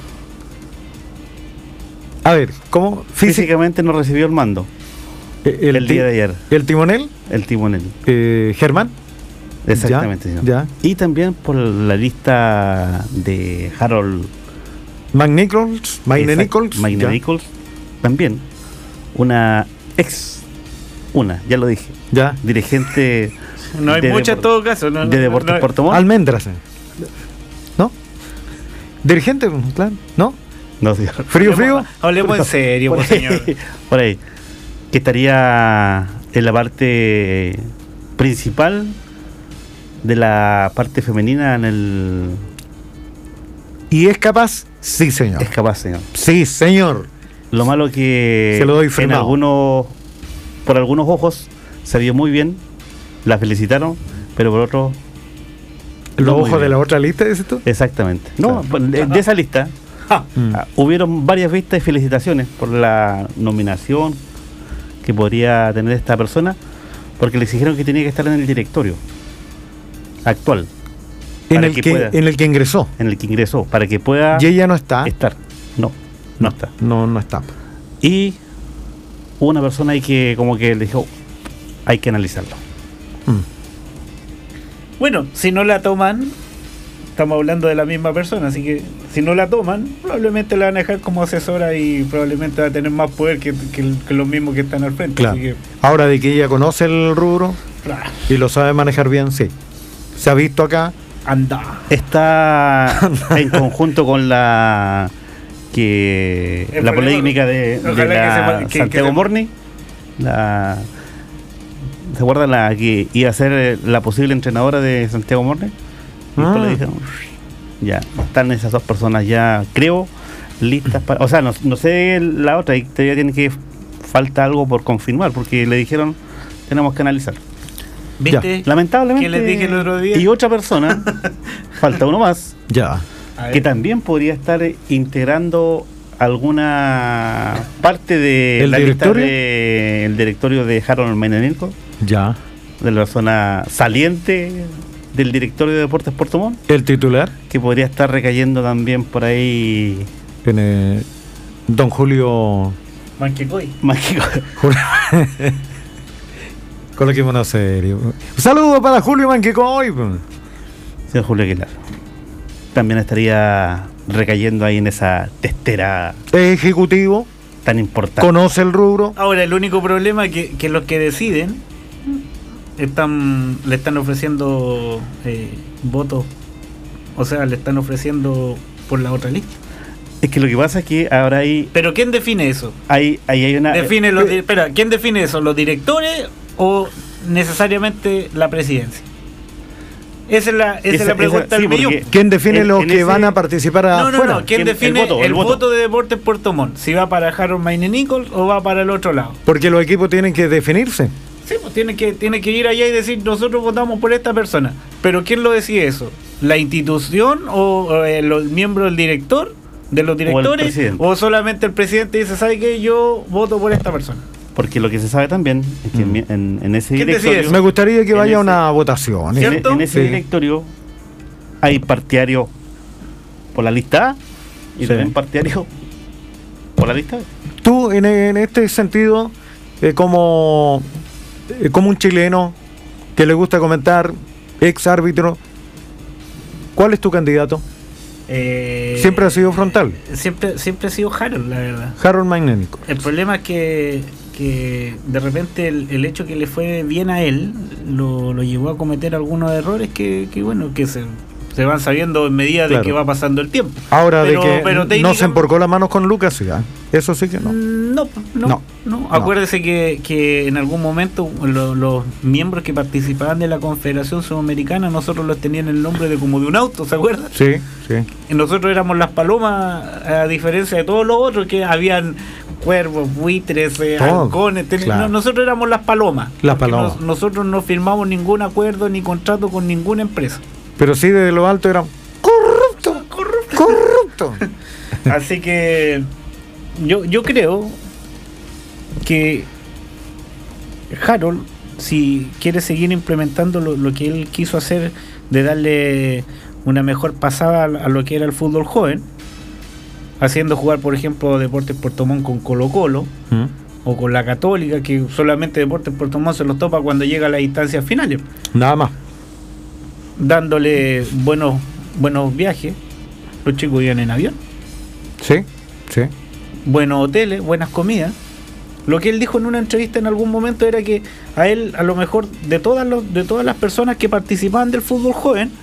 A: A ver, ¿cómo? Física.
C: Físicamente no recibió el mando.
A: El,
C: el
A: ti-
C: día de ayer.
A: ¿El timonel?
C: El timonel.
A: Eh, Germán.
C: Exactamente,
A: Ya,
C: señor.
A: ya.
C: Y también por la lista de Harold
A: Mike Nichols. Mike
C: Exacto,
A: Nichols.
C: Mike
A: ya.
C: Nichols, también una ex, una, ya lo dije,
A: Ya.
C: dirigente
B: no hay
C: de
B: mucha en
C: Depor-
B: todo caso. No,
C: de
B: no,
C: Deportes
B: no-
C: Puerto Montt.
A: Almendras. eh. ¿No? Dirigente, claro. ¿No?
C: No, señor.
A: Frío, frío.
B: Hablemos en serio,
C: Por
B: pues,
C: ahí,
B: señor.
C: por ahí, que estaría en la parte principal de la parte femenina en el...
A: ¿Y es capaz? Sí, señor.
C: Es capaz, señor.
A: Sí, señor.
C: Lo malo que
A: Se lo doy
C: en
A: firmado.
C: algunos, por algunos ojos se vio muy bien, la felicitaron, pero por otros
A: Los
C: no muy
A: ojos de
C: bien.
A: la otra lista, dices tú.
C: Exactamente. No,
A: Claro.
C: de, de esa lista
A: Mm.
C: ah, hubieron varias vistas y felicitaciones por la nominación que podría tener esta persona, porque le exigieron que tenía que estar en el directorio actual.
A: En
C: para
A: el
C: que
A: que,
C: pueda,
A: en el que ingresó.
C: en el que ingresó, para que pueda
A: Y ella no está.
C: estar. No, no está.
A: No, no está.
C: Y hubo una persona ahí que como que le dijo, hay que analizarlo.
A: Mm.
B: Bueno, si no la toman, estamos hablando de la misma persona, así que si no la toman, probablemente la van a dejar como asesora y probablemente va a tener más poder que, que, que los mismos que están al frente.
A: Claro.
B: Así que,
A: Ahora de que ella conoce el rubro
B: ah,
A: y lo sabe manejar bien, sí. Se ha visto acá.
B: anda.
C: Está en conjunto con la que
B: El
C: la
B: problema-
C: polémica de, de
B: ojalá
C: la
B: que se- que-
C: Santiago
B: que se-
C: Morning, la ¿se acuerdan la que iba a ser la posible entrenadora de Santiago Morning? Y después
A: Ah.
C: le dijeron, ya, están esas dos personas ya, creo, listas para, o sea, no, no sé la otra, y todavía tiene que falta algo por confirmar, porque le dijeron, tenemos que analizar.
B: ¿Viste?
C: Lamentablemente.
B: ¿Qué les dije el otro día?
C: Y otra persona, falta uno más,
A: Ya.
B: A ver.
C: que también podría estar integrando alguna parte de
A: ¿El
C: la lista
A: directorio?
C: de- el directorio de Harold Mainenilco,
A: Ya.
C: de la persona saliente del directorio de Deportes Puerto Montt,
A: El titular.
C: que podría estar recayendo también por ahí
A: En, eh, don Julio.
B: Manquecoy.
C: más que
A: Coloquémonos serio. Un saludo para Julio Manquecoy.
C: señor Julio Aguilar. También estaría recayendo ahí en esa testera
A: Es ejecutivo.
C: tan importante.
A: Conoce el rubro.
B: Ahora, el único problema es que, que los que deciden están le están ofreciendo eh, votos, o sea, le están ofreciendo por la otra lista.
C: Es que lo que pasa es que ahora hay,
B: Pero ¿quién define eso?
C: hay, hay, hay una...
B: Define los di- espera, ¿quién define eso? ¿Los directores o necesariamente la presidencia? Esa es la, esa
C: Esa-
B: es la pregunta
C: esa-
B: del
C: sí,
B: millón.
C: porque-
A: ¿Quién define
C: En-
A: los
C: en
A: que
C: ese-
A: van a participar
B: No, no,
A: afuera?
B: no. ¿Quién
C: ¿Quién- el
B: define el
C: voto,
B: voto,
C: el voto?
B: de Deportes Puerto Montt? Si va para Harold Maine Nichols o va para el otro lado.
A: Porque los equipos tienen que definirse.
B: Sí, pues tiene que, tiene que ir allá y decir, nosotros votamos por esta persona. Pero ¿quién lo decide eso? ¿La institución o, o el, los miembros del director? ¿De los directores?
C: presidente.
B: ¿O solamente el presidente dice, ¿sabe qué? Yo voto por esta persona.
C: Porque lo que se sabe también es que
A: Mm.
C: en, en- en ese
B: ¿Quién decide
C: directorio,
B: eso?
A: Me gustaría que
C: En
A: vaya
C: ese-
A: una votación.
C: en,
A: ¿eh?
B: ¿Cierto?
C: en ese
A: Sí.
C: directorio hay partidario por la lista A y
A: Sí.
C: también partidario por la lista B.
A: Tú, en, en este sentido, eh, como, eh, como un chileno que le gusta comentar, ex árbitro, ¿cuál es tu candidato?
B: Eh,
A: Siempre ha sido frontal.
B: Siempre, siempre ha sido Harold, la verdad.
A: Harold Magnénico.
B: El problema es que, que de repente el, el hecho que le fue bien a él lo, lo llevó a cometer algunos errores que, que bueno, que se, se van sabiendo en medida de
A: Claro.
B: que va pasando el tiempo.
A: Ahora,
B: Pero-
A: de que
B: pero
A: no
B: técnica-
A: se emporcó las manos con Lucas, sí, ¿ah? Eso sí que no.
B: No, no,
A: No.
B: no. Acuérdese que, que en algún momento lo- los miembros que participaban de la Confederación Sudamericana, nosotros los tenían el nombre de como de un auto, ¿se acuerdan?
A: Sí, sí.
B: Y nosotros éramos las palomas, a diferencia de todos los otros que habían cuervos, buitres, eh,
A: Todo,
B: halcones. ten-
A: claro.
B: no, nosotros éramos las palomas.
A: Las
B: porque
A: palomas.
B: nos- nosotros no firmamos ningún acuerdo ni contrato con ninguna empresa.
A: Pero sí, desde lo alto era corrupto, corrupto.
B: Así que yo, yo creo que Harold, si quiere seguir implementando lo, lo que él quiso hacer de darle una mejor pasada a, a lo que era el fútbol joven, haciendo jugar, por ejemplo, Deportes Puerto Montt con Colo Colo
A: ¿Mm?
B: o con la Católica, que solamente Deportes Puerto Montt se los topa cuando llega a las instancias finales,
A: Nada más.
B: dándole buenos, buenos viajes. Los chicos iban en avión,
A: Sí, sí.
B: buenos hoteles, buenas comidas. Lo que él dijo en una entrevista en algún momento era que a él, a lo mejor, de todas, los, de todas las personas que participaban del fútbol joven,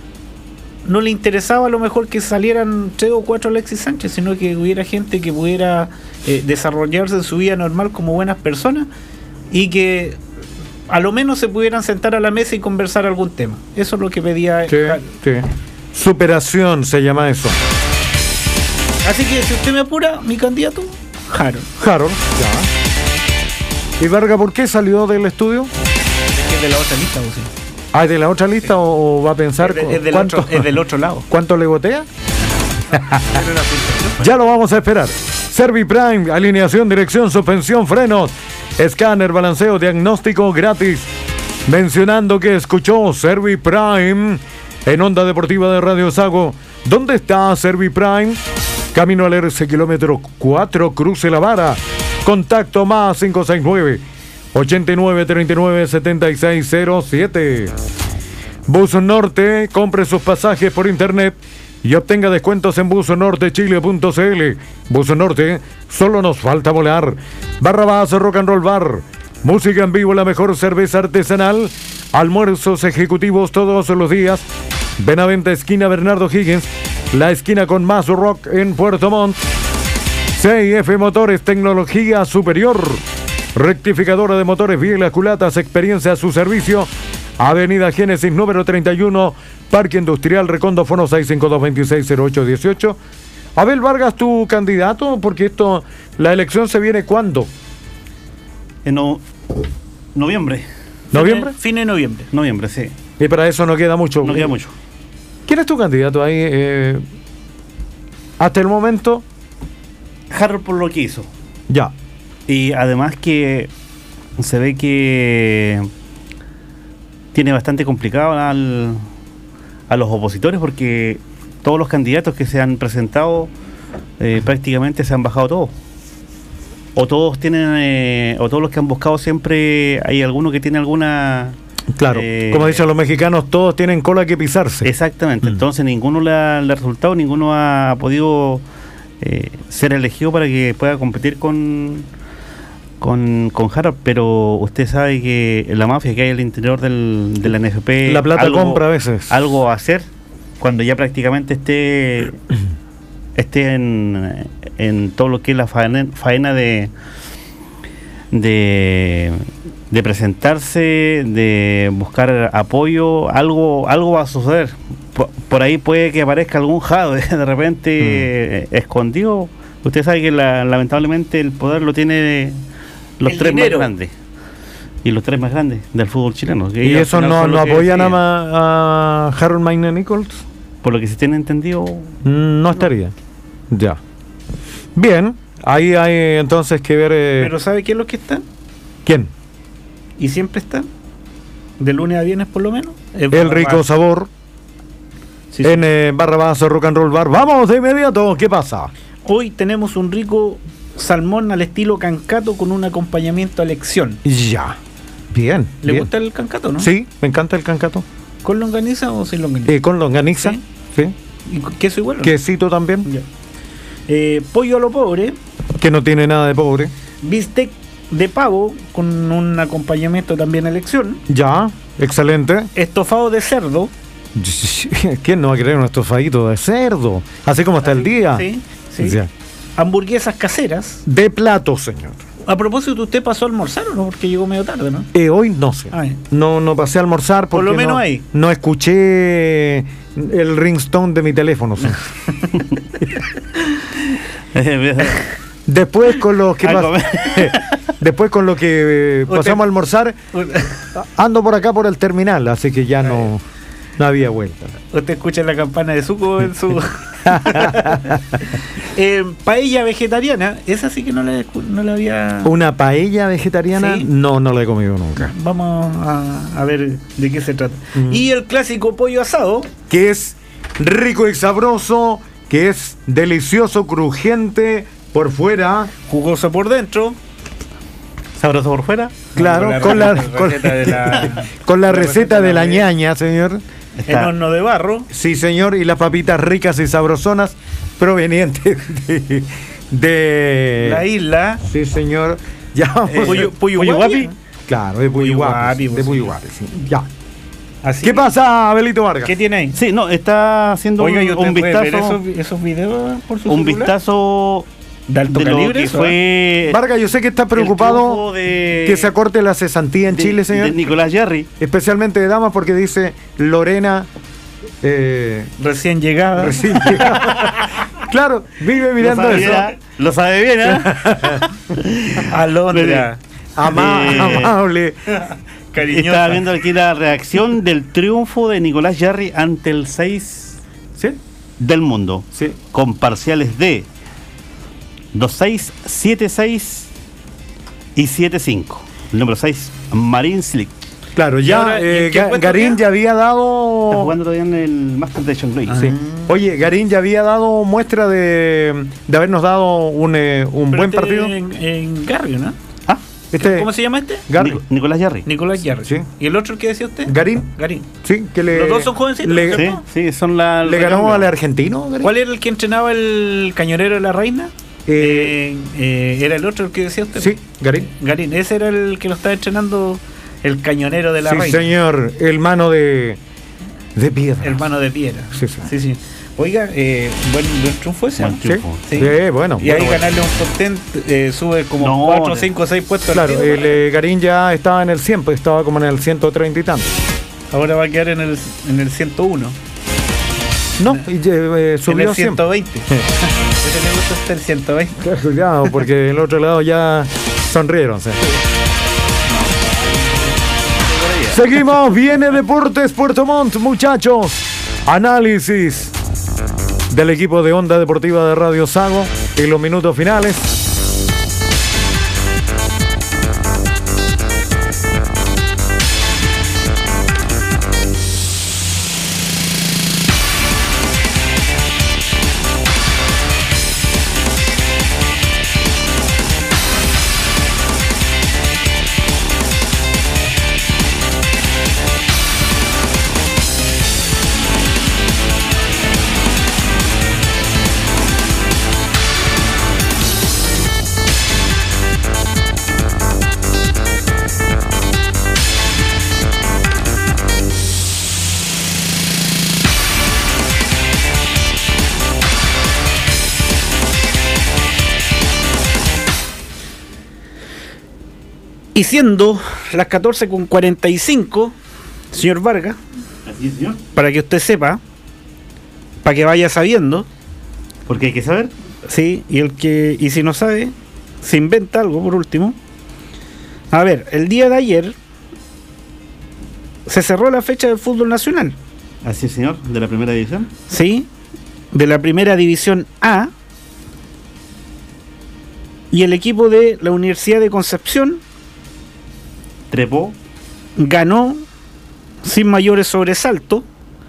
B: no le interesaba a lo mejor que salieran tres o cuatro Alexis Sánchez, sino que hubiera gente que pudiera eh, desarrollarse en su vida normal como buenas personas y que a lo menos se pudieran sentar a la mesa y conversar algún tema. Eso es lo que pedía.
A: Sí, sí. Superación se llama eso.
B: Así que si usted me apura, mi candidato, Harold.
A: Harold, ya. ¿Y Varga por qué salió del estudio?
B: Es que es de la otra lista, ¿o sí?
A: ¿Ah, es de la otra lista o, o va a pensar
B: Es, de-
A: cu-
B: es del
A: cuánto,
B: otro, es del otro lado.
A: cuánto le botea? Ya lo vamos a esperar. Serviprime, alineación, dirección, suspensión, frenos, escáner, balanceo, diagnóstico gratis. Mencionando que escuchó Serviprime en Onda Deportiva de Radio Sago. ¿Dónde está Serviprime? Camino al R C kilómetro cuatro, cruce La Vara. Contacto más cinco seis nueve, ochenta y nueve, treinta y nueve, setenta y seis cero siete. Bus Norte, compre sus pasajes por internet y obtenga descuentos en bus norte chile punto c l. Bus Norte, solo nos falta volar. Barrabás Rock and Roll Bar. Música en vivo, la mejor cerveza artesanal. Almuerzos ejecutivos todos los días. Benavente, esquina Bernardo Higgins, la esquina con más rock en Puerto Montt. C I F Motores, tecnología superior. Rectificadora de motores, bielas, culatas, experiencia a su servicio. Avenida Génesis número treinta y uno, Parque Industrial Recondo, fono seis cinco dos, veintiséis cero ocho dieciocho. Abel Vargas, tu candidato, porque esto, la elección se viene ¿cuándo?
C: En no, noviembre.
A: ¿Noviembre?
B: Fin de noviembre.
C: Noviembre, sí.
A: Y para eso no queda mucho.
C: No queda mucho.
A: ¿Quién es tu candidato ahí? Eh, hasta el momento.
C: Harold por lo que hizo.
A: Ya.
C: Y además que se ve que tiene bastante complicado al, a los opositores, porque todos los candidatos que se han presentado eh, prácticamente se han bajado todos. O todos tienen, eh, o todos los que han buscado siempre hay alguno que tiene alguna...
A: Claro,
C: eh,
A: como dicen los mexicanos, todos tienen cola que pisarse.
C: Exactamente,
A: Mm.
C: entonces ninguno le ha, le ha resultado, ninguno ha podido eh, ser elegido para que pueda competir con, con, con Harold, pero usted sabe que la mafia que hay al interior del, del N F P...
A: La plata
C: algo,
A: compra a veces.
C: Algo a hacer cuando ya prácticamente esté, esté en, en todo lo que es la faena, faena de... de de presentarse, de buscar apoyo, algo algo va a suceder. Por, por ahí puede que aparezca algún jado de repente mm. eh, escondido. Usted sabe que la, lamentablemente el poder lo tiene los
B: el
C: tres
B: dinero.
C: más grandes. Y los tres más grandes del fútbol chileno. Que
A: ¿Y
C: ellos
A: eso
C: al final
A: no,
C: son
A: no
C: los que
A: apoyan a,
C: deciden.
A: ma- a Harold Magna Nichols?
C: Por lo que se tiene entendido,
A: Mm, No estaría. Ya. Bien, ahí hay entonces que ver... eh,
B: Pero ¿sabe quién es lo que está?
A: ¿Quién?
B: Y siempre está. De lunes a viernes por lo menos. Es
A: El rico
B: Barrabás.
A: sabor
B: Sí, sí.
A: en eh, Barrabás Rock and Roll Bar. Vamos de inmediato, ¿qué pasa?
B: Hoy tenemos un rico salmón al estilo cancato con un acompañamiento a elección.
A: Ya. Bien.
B: ¿Le
A: bien.
B: gusta el cancato, no?
A: Sí, me encanta el cancato.
B: ¿Con longaniza o sin longaniza?
A: Eh, con longaniza.
B: Sí.
A: Sí.
B: ¿Y con queso igual? o no?
A: Quesito también.
B: Ya. Eh, pollo a lo pobre,
A: Que no tiene nada de pobre.
B: bistec de pavo con un acompañamiento también a elección,
A: Ya. Excelente.
B: estofado de cerdo.
A: ¿Quién no va a querer un estofadito de cerdo? Así como está el día.
B: Sí, sí.
A: Ya.
B: Hamburguesas caseras.
A: De plato, señor.
B: A propósito, ¿usted pasó a almorzar o no? Porque llegó medio tarde, ¿no?
A: Eh, hoy no sé.
B: Ah, ya.
A: No, no pasé a almorzar
B: Por
A: porque
B: lo menos
A: no,
B: ahí.
A: no escuché el ringtone de mi teléfono. señor. Después con lo que
C: A
A: pas-
C: comer.
A: después con lo que eh,
B: Usted-
A: pasamos a almorzar, ando por acá por el terminal, así que ya no, no había vuelta.
B: Usted escucha la campana de suco en su... eh, paella vegetariana, esa sí que no la, escu- no la había...
A: Una paella vegetariana,
B: Sí.
A: no, no la he comido nunca.
B: Vamos a, a ver de qué se trata.
A: Mm.
B: Y el clásico pollo asado,
A: Que es rico y sabroso, que es delicioso, crujiente por fuera,
B: jugoso por dentro.
C: sabroso por fuera.
A: claro, con la, con,
B: receta de la,
A: con la receta de la
B: de-
A: ñaña, señor.
B: En
C: Está-
B: horno de barro.
A: Sí, señor, y las papitas ricas y sabrosonas provenientes de... de
B: La isla.
A: Sí, señor. Ya vamos.
B: Eh, Puyo-
C: Puyo
B: Puyuhuapi.
C: Guapi.
A: Claro, de
B: Puyuhuapi,
A: Puyuhuapi. De
B: pues,
A: Puyuhuapi, sí. Ya.
B: Así
A: ¿Qué
B: que-
A: pasa, Abelito Vargas?
B: ¿Qué tiene ahí?
C: Sí, no, está haciendo
B: Oiga, ¿y
C: un,
B: usted
C: un
B: puede ver
C: vistazo.
B: esos, esos videos por su
C: Un
B: celular?
C: vistazo
B: ¿De alto
C: de lo
B: calibre
C: que
B: eso,
C: fue
A: Vargas, yo sé que está
C: el
A: preocupado
C: triunfo de,
A: que se acorte la cesantía en
C: de-
A: Chile, señor.
C: de Nicolás Jarry.
A: Especialmente de damas, porque dice Lorena. Eh,
B: Recién llegada.
A: recién llegada. Claro, vive mirando
C: lo sabe
A: eso.
C: bien, ¿eh? Lo sabe bien, ¿eh?
B: Alondra.
A: Ama-
C: Eh,
A: amable.
B: Cariñosa.
C: Estaba viendo aquí la reacción del triunfo de Nicolás Jarry ante el seis
A: ¿Sí?
C: del mundo,
A: Sí.
C: con parciales de dos seis, siete seis y siete cinco. El número seis, Marín Slick.
A: Claro,
B: ¿Y
A: ya
B: ahora, y en
A: eh,
B: qué
A: Ga-
B: puesto
A: Garín
B: queda?
A: ya había
C: Está
A: dado...
C: jugando todavía en el Master de Shanghai.
A: Sí. Oye, Garín ya había dado muestra de, de habernos dado un, eh, un
B: Pero
A: buen
B: este
A: partido.
B: En, en Garrio, ¿no?
C: Ah,
A: Este,
B: ¿Cómo se llama este?
A: Garri.
C: Nic- Nicolás Yarri.
B: Nicolás Yarri.
A: Sí.
B: ¿Y el otro que decía usted?
A: Garín,
B: Garín.
A: sí, que le...
B: Los dos son jovencitos,
A: Le,
C: Sí,
B: ¿cierto?
C: sí, son la.
A: le ganó al argentino, Garín.
B: ¿Cuál era el que entrenaba el cañonero de la reina?
A: Eh,
B: Eh, eh, ¿Era el otro el que decía usted?
A: Sí, Garín.
B: Garín, ese era el que lo estaba entrenando el cañonero de la
A: Sí,
B: reina.
A: señor, el mano de, de piedra.
B: Hermano de piedra.
A: Sí, sí.
B: sí, sí. Oiga, eh, buen, buen triunfo ese.
C: Buen
B: ¿no?
A: Sí,
C: triunfo.
B: Sí.
A: sí, bueno.
B: Y ahí
A: bueno, bueno.
B: ganarle un top ten eh, sube como
C: No,
B: cuatro,
C: de-
B: cinco, seis puestos. al
A: Claro,
B: tiro,
A: el eh, Garín ya estaba en el cien, pues estaba como en el ciento treinta y tanto.
B: ahora va a quedar en el, en el ciento uno.
A: No, y, eh,
B: En
A: subió
B: el ciento veinte.
A: Sí.
B: ¿Ese le gusta a usted el ciento veinte?
A: Claro, cuidado, porque el otro lado ya sonrieron. ¿sí? Seguimos, viene Deportes Puerto Montt, muchachos. Análisis del equipo de Onda Deportiva de Radio Sago en los minutos finales.
B: Y siendo las catorce con cuarenta y cinco, señor Vargas,
C: Así es, señor.
B: para que usted sepa, para que vaya sabiendo,
C: Porque hay que saber.
B: sí, y el que y si no sabe, se inventa algo por último. A ver, el día de ayer se cerró la fecha del fútbol nacional,
C: Así es, señor. De la primera división.
B: ¿sí? De la primera división A, y el equipo de la Universidad de Concepción
C: Trepó.
B: ganó sin mayores sobresaltos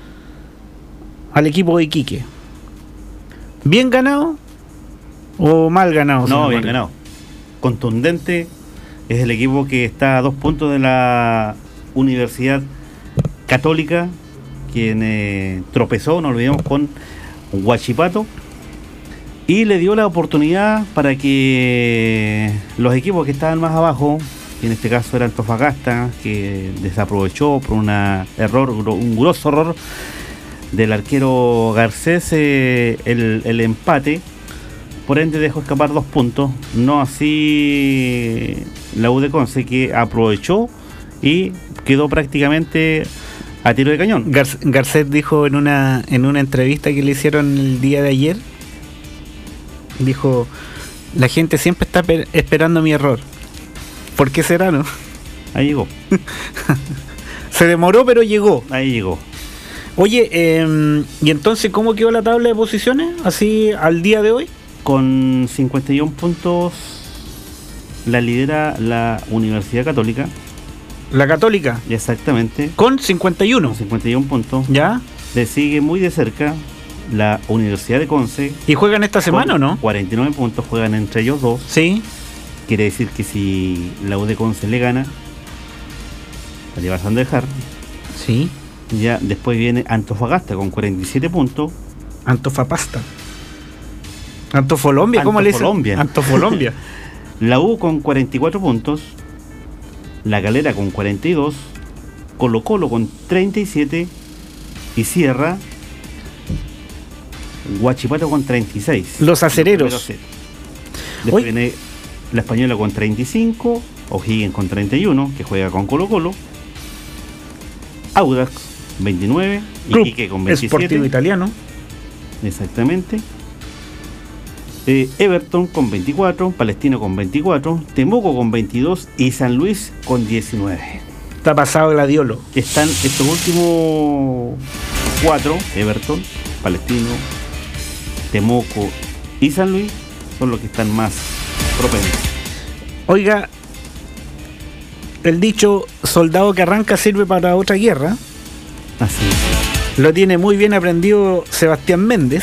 B: al equipo de Iquique. ¿Bien ganado o mal ganado?
C: No,
B: señor
C: bien
B: Vargas?
C: ganado. Contundente. Es el equipo que está a dos puntos de la Universidad Católica, quien eh, tropezó, no olvidemos, con Huachipato, y le dio la oportunidad para que los equipos que estaban más abajo, que en este caso era Antofagasta, que desaprovechó por una error, un grosso error del arquero Garcés, eh, el, el empate. Por ende dejó escapar dos puntos, no así la U de Conce, que aprovechó y quedó prácticamente a tiro de cañón.
B: Gar- Garcet dijo en una en una entrevista que le hicieron el día de ayer, dijo, la gente siempre está per- esperando mi error. ¿Por qué será, no?
C: Ahí llegó,
B: Se demoró, pero llegó.
C: ahí llegó.
B: Oye, eh, ¿y entonces cómo quedó la tabla de posiciones así al día de hoy?
C: Con cincuenta y uno puntos la lidera la Universidad Católica,
B: La Católica,
C: exactamente,
B: con cincuenta y uno.
C: con cincuenta y uno puntos.
B: ¿Ya?
C: Le sigue muy de cerca la Universidad de Conce.
B: ¿Y juegan esta semana o
C: con
B: no?
C: cuarenta y nueve puntos, juegan entre ellos dos.
B: Sí.
C: Quiere decir que si la U de Conce le gana, la lleva a dejar.
B: Sí.
C: Ya después viene Antofagasta con cuarenta y siete puntos.
B: Antofapasta. Antofolombia, ¿cómo le dicen?
C: Antofolombia.
B: Antofolombia.
C: La U con cuarenta y cuatro puntos. La Calera con cuarenta y dos. Colo Colo con treinta y siete. Y cierra Huachipato con treinta y seis.
B: Los acereros.
C: Los primeros set. Después
B: Oye.
C: viene la Española con treinta y cinco. O'Higgins con treinta y uno, que juega con Colo Colo. Audax veintinueve.
B: Club
C: Iquique con
B: Sportivo
C: veintisiete.
B: Italiano.
C: Exactamente. Eh, Everton con veinticuatro, Palestino con veinticuatro, Temuco con veintidós y San Luis con diecinueve.
B: Está pasado Gladiolo.
C: Están estos últimos cuatro, Everton, Palestino, Temuco y San Luis, son los que están más propensos.
B: Oiga, el dicho soldado que arranca sirve para otra guerra.
C: Así es.
B: Lo tiene muy bien aprendido Sebastián Méndez,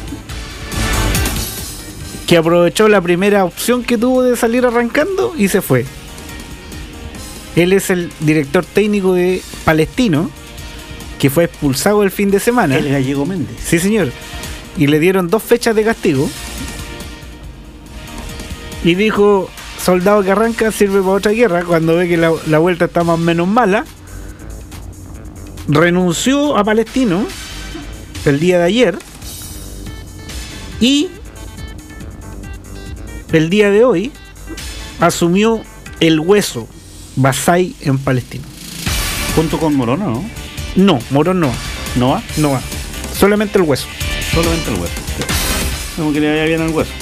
B: que aprovechó la primera opción que tuvo de salir arrancando y se fue. Él es el director técnico de Palestino, que fue expulsado el fin de semana.
C: El gallego Méndez.
B: Sí, señor. Y le dieron dos fechas de castigo. Y dijo, soldado que arranca sirve para otra guerra, cuando ve que la, la vuelta está más o menos mala. Renunció a Palestino el día de ayer. Y el día de hoy asumió el Hueso Basay en Palestino.
C: Junto con Morón, ¿no?
B: No, Morón no va.
C: ¿No va?
B: No va. Solamente el Hueso.
C: Solamente el Hueso. Como que le vaya bien al Hueso.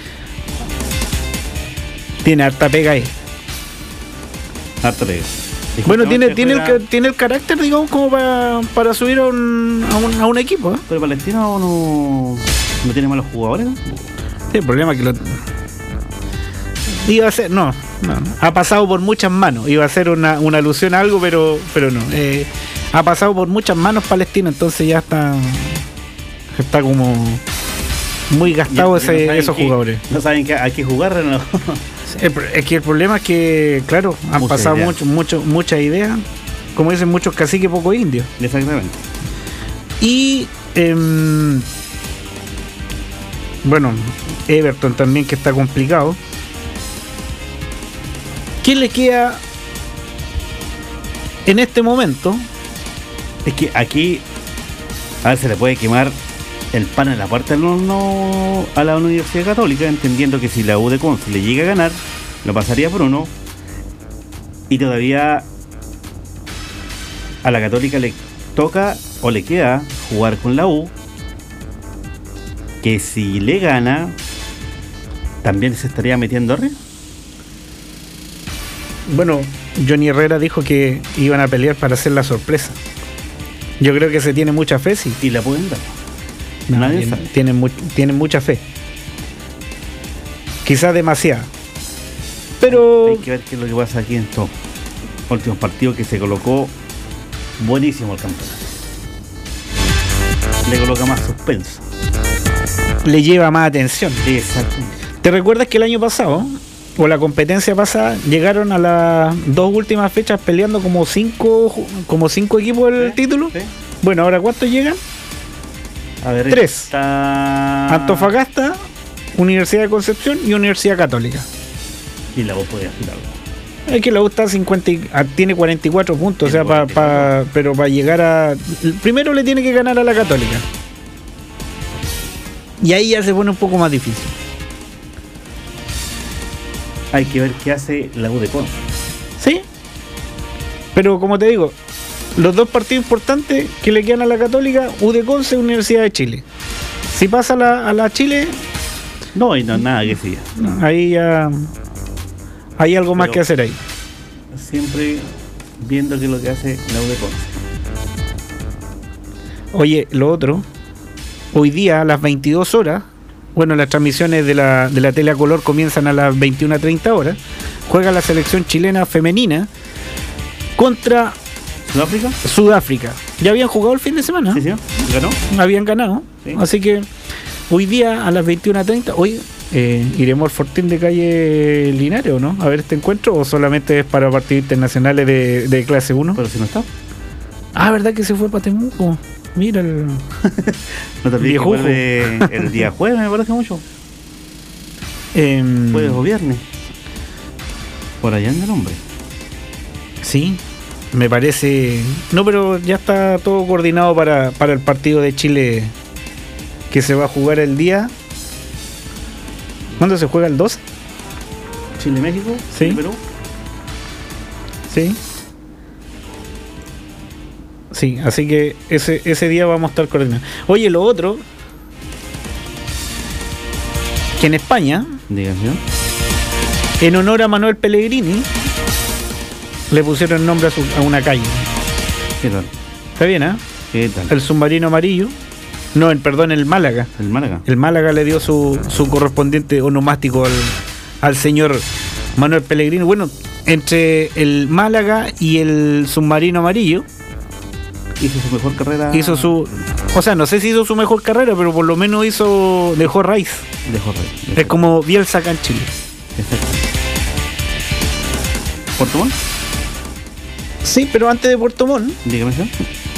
B: Tiene harta pega ahí.
C: Harta pega.
B: Bueno, tiene, tiene, el, tiene el carácter, digamos, como para, para subir a un, a un, a un equipo, ¿eh?
C: Pero Palestino no, no tiene malos jugadores, ¿no?
B: Sí, el problema es que lo... Iba a ser... No, no, no. Ha pasado por muchas manos. Iba a ser una, una alusión a algo, pero, pero no. Eh, ha pasado por muchas manos Palestino, entonces ya está... Está como... Muy gastado
C: Ya,
B: ese,
C: no
B: esos
C: que,
B: jugadores.
C: No saben que hay que jugar, ¿no?
B: El, es que el problema es que, claro, han
C: Mucha
B: pasado
C: idea.
B: mucho, mucho, muchas ideas. Como dicen muchos caciques, poco indios.
C: Exactamente.
B: Y em, bueno, Everton también, que está complicado. ¿Qué le queda en este momento?
C: Es que aquí, a ver, se le puede quemar el pan en la puerta del horno a la Universidad Católica, entendiendo que si la U de Conce le llega a ganar, lo pasaría por uno. Y todavía a la Católica le toca o le queda jugar con la U, que si le gana también se estaría metiendo arriba.
B: Bueno, Johnny Herrera dijo que iban a pelear para hacer la sorpresa. Yo creo que se tiene mucha fe, sí.
C: Y la pueden dar.
B: No,
C: Nadie
B: tienen,
C: sabe.
B: tienen, mu- tienen mucha fe. Quizás demasiada. Pero
C: Hay que ver qué es lo que pasa aquí en estos últimos partidos, que se colocó buenísimo el campeonato. Le coloca más suspenso.
B: le lleva más atención.
C: Exacto.
B: ¿Te recuerdas que el año pasado, o la competencia pasada, llegaron a las dos últimas fechas peleando como cinco, como cinco equipos el
C: ¿Sí?
B: título?
C: ¿Sí?
B: Bueno, ¿ahora cuántos llegan?
C: A ver,
B: Tres.
C: está...
B: Antofagasta, Universidad de Concepción y Universidad Católica.
C: Y la voz podría hacer algo.
B: Es que la U está cincuenta y- ah, tiene cuarenta y cuatro puntos, o sea,
C: Tiene
B: pa,
C: cuarenta y cuatro.
B: pa- pero para llegar a... Primero le tiene que ganar a la Católica. Y ahí ya se pone un poco más difícil.
C: Hay que ver qué hace la U de Conce.
B: ¿Sí? Pero como te digo, los dos partidos importantes que le quedan a la Católica, U de Conce, Universidad de Chile. Si pasa a la, a la Chile,
C: No, y no nada que siga.
B: ahí ya hay algo más
C: Pero-
B: que hacer ahí.
C: Siempre viendo qué es lo que hace la U de Conce.
B: Oye, lo otro, hoy día a las veintidós horas, bueno, las transmisiones de la, de la tele a color comienzan a las veintiuna treinta horas, juega la selección chilena femenina contra
C: ¿Sudáfrica?
B: Sudáfrica. Ya habían jugado el fin de semana,
C: Sí, sí. ¿Ganó?
B: habían ganado,
C: Sí.
B: así que hoy día a las veintiuna treinta, hoy eh, iremos al Fortín de calle Linares, ¿o no? A ver este encuentro, o solamente es para partidos internacionales de, de clase uno.
C: Pero si no está.
B: Ah, ¿verdad que se fue para Temuco? Mira el...
C: No te olvides que
B: Viejujo.
C: vuelve el día jueves, me parece mucho.
B: em,
C: Jueves o viernes. Por allá en el hombre.
B: Sí, me parece... No, pero ya está todo coordinado para, para el partido de Chile que se va a jugar el día... ¿Cuándo se juega? ¿El doce?
C: Chile-México.
B: Sí.
C: Chile-Perú.
B: Sí. Sí, así que ese, ese día vamos a estar coordinados. Oye, lo otro... Que en España,
C: Dígame.
B: en honor a Manuel Pellegrini, le pusieron el nombre a, su- a una calle.
C: ¿Qué tal?
B: ¿Está bien, ah?
C: ¿Qué tal?
B: El submarino amarillo. No, el, perdón, el Málaga.
C: El Málaga.
B: El Málaga le dio su, su correspondiente onomástico al, al señor Manuel Pellegrini. Bueno, entre el Málaga y el Submarino Amarillo.
C: Hizo su mejor carrera.
B: Hizo su... O sea, no sé si hizo su mejor carrera, pero por lo menos hizo... Dejó raíz.
C: Dejó raíz.
B: Es como Bielsa acá en Chile.
C: Exacto. ¿Puerto Montt?
B: Sí, pero antes de Puerto Montt,
C: Dígame eso.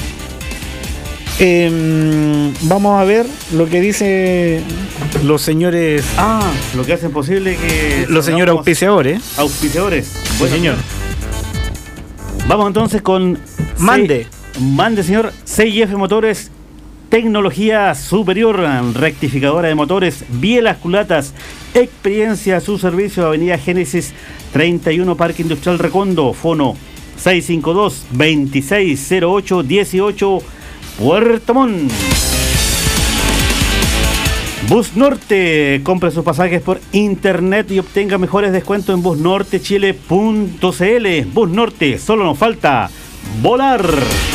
B: eh, vamos a ver lo que dicen los señores...
C: Ah, lo que hacen posible que...
B: Los señores
C: salgamos
B: auspiciadores.
C: Auspiciadores.
B: Sí,
C: Bueno,
B: señor.
C: Vamos entonces con...
B: Mande.
C: C- Mande, señor. C I F Motores, tecnología superior, rectificadora de motores, bielas, culatas, experiencia a su servicio, Avenida Génesis treinta y uno, Parque Industrial Recondo, fono seis cinco dos, dos seis cero ocho, uno ocho, Puerto Montt. Bus Norte, compre sus pasajes por internet y obtenga mejores descuentos en bus norte chile punto c l. Bus Norte, solo nos falta volar.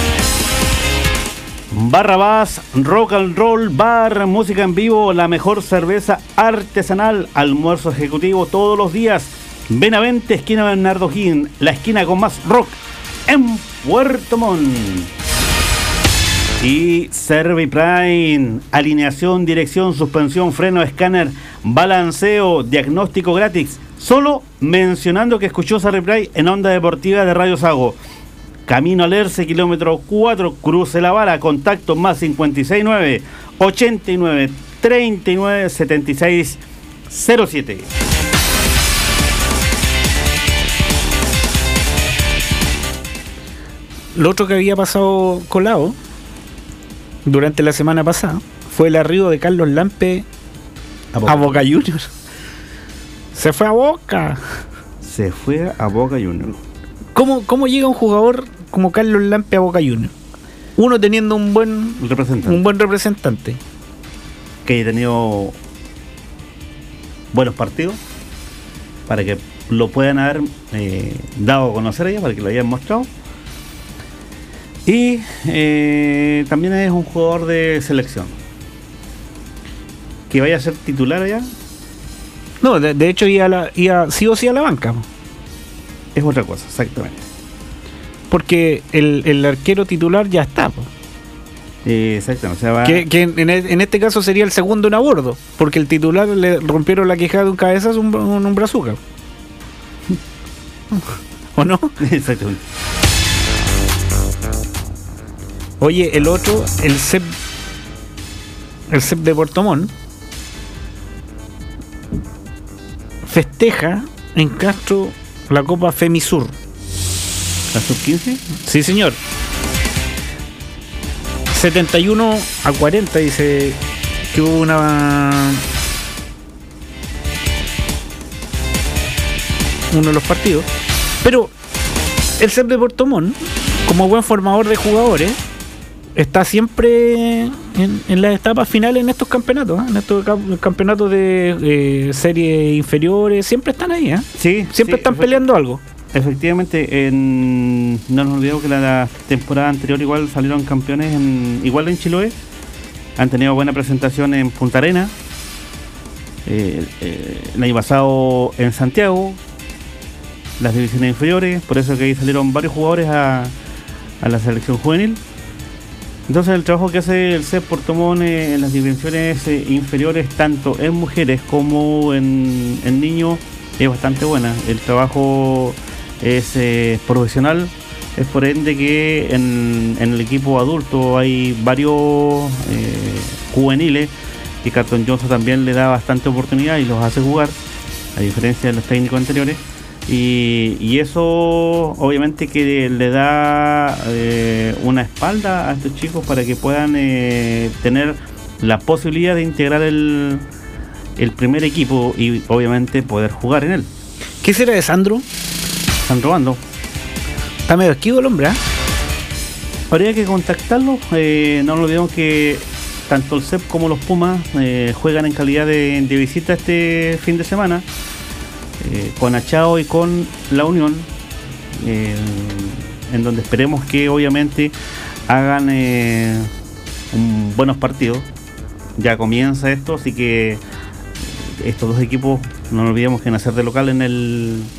C: Barrabás, Rock and Roll Bar, música en vivo, la mejor cerveza artesanal, almuerzo ejecutivo todos los días. Benavente, esquina Bernardo Higgins, la esquina con más rock en Puerto Montt. Y Serviprime, alineación, dirección, suspensión, freno, escáner, balanceo, diagnóstico gratis. Solo mencionando que escuchó Serviprime en Onda Deportiva de Radio Sago. Camino al Erce, kilómetro cuatro, Cruce la Vara, contacto más cincuenta y seis nueve, ochenta y nueve, treinta y nueve, setenta y seis cero siete.
B: Lo otro que había pasado colado durante la semana pasada fue el arribo de Carlos Lampe
C: A Boca.
B: a Boca Juniors. Se fue a Boca.
C: Se fue a Boca Juniors.
B: ¿Cómo, ¿Cómo llega un jugador como Carlos Lampe a Boca Juniors? Uno teniendo un buen
C: Representante.
B: un buen representante.
C: Que haya tenido buenos partidos para que lo puedan haber eh, dado a conocer allá, para que lo hayan mostrado. Y eh, también es un jugador de selección. Que vaya a ser titular allá
B: No, de, de hecho iba, a la, iba sí o sí a la banca.
C: es otra cosa, exactamente.
B: Porque el, el arquero titular ya está. po.
C: Eh, exactamente. O sea, va,
B: Que, que en, e- en este caso sería el segundo en a bordo. Porque el titular le rompieron la quijada de un cabezazo un, un, un brazuca. ¿O no?
C: exactamente.
B: Oye, el otro, el C E P, el C E P de Puerto Montt, festeja en Castro la Copa Femisur.
C: ¿La sub quince?
B: Sí, señor. setenta y uno a cuarenta dice que hubo una... uno de los partidos. Pero el C E P de Puerto Montt, como buen formador de jugadores, está siempre en, en las etapas finales en estos campeonatos, ¿eh? En estos cap- campeonatos de eh, series inferiores, siempre están ahí, ¿eh?
C: Sí.
B: Siempre
C: sí,
B: están
C: efecti-
B: peleando algo.
C: Efectivamente, en, no nos olvidemos que la, la temporada anterior igual salieron campeones, en, igual en Chiloé. Han tenido buena presentación en Punta Arena. Eh, eh, el año pasado en Santiago. Las divisiones inferiores. Por eso que ahí salieron varios jugadores a, a la selección juvenil. Entonces el trabajo que hace el C E P Puerto Montt eh, en las divisiones eh, inferiores, tanto en mujeres como en, en niños, es bastante buena. El trabajo es eh, profesional, es por ende que en, en el equipo adulto hay varios eh, juveniles que Carton Johnson también le da bastante oportunidad y los hace jugar, a diferencia de los técnicos anteriores. Y, y eso obviamente que le da eh, una espalda a estos chicos para que puedan eh, tener la posibilidad de integrar el, el primer equipo y obviamente poder jugar en él.
B: ¿Qué será de Sandro?
C: Están robando.
B: Está medio esquivo el hombre, ¿eh?
C: Habría que contactarlo. Eh, no olvidemos que tanto el C E P como los Pumas eh, juegan en calidad de, de visita este fin de semana. Eh, con Achao y con La Unión, eh, en donde esperemos que obviamente hagan eh, un, buenos partidos. Ya comienza esto, así que estos dos equipos no nos olvidemos que van a ser de local en el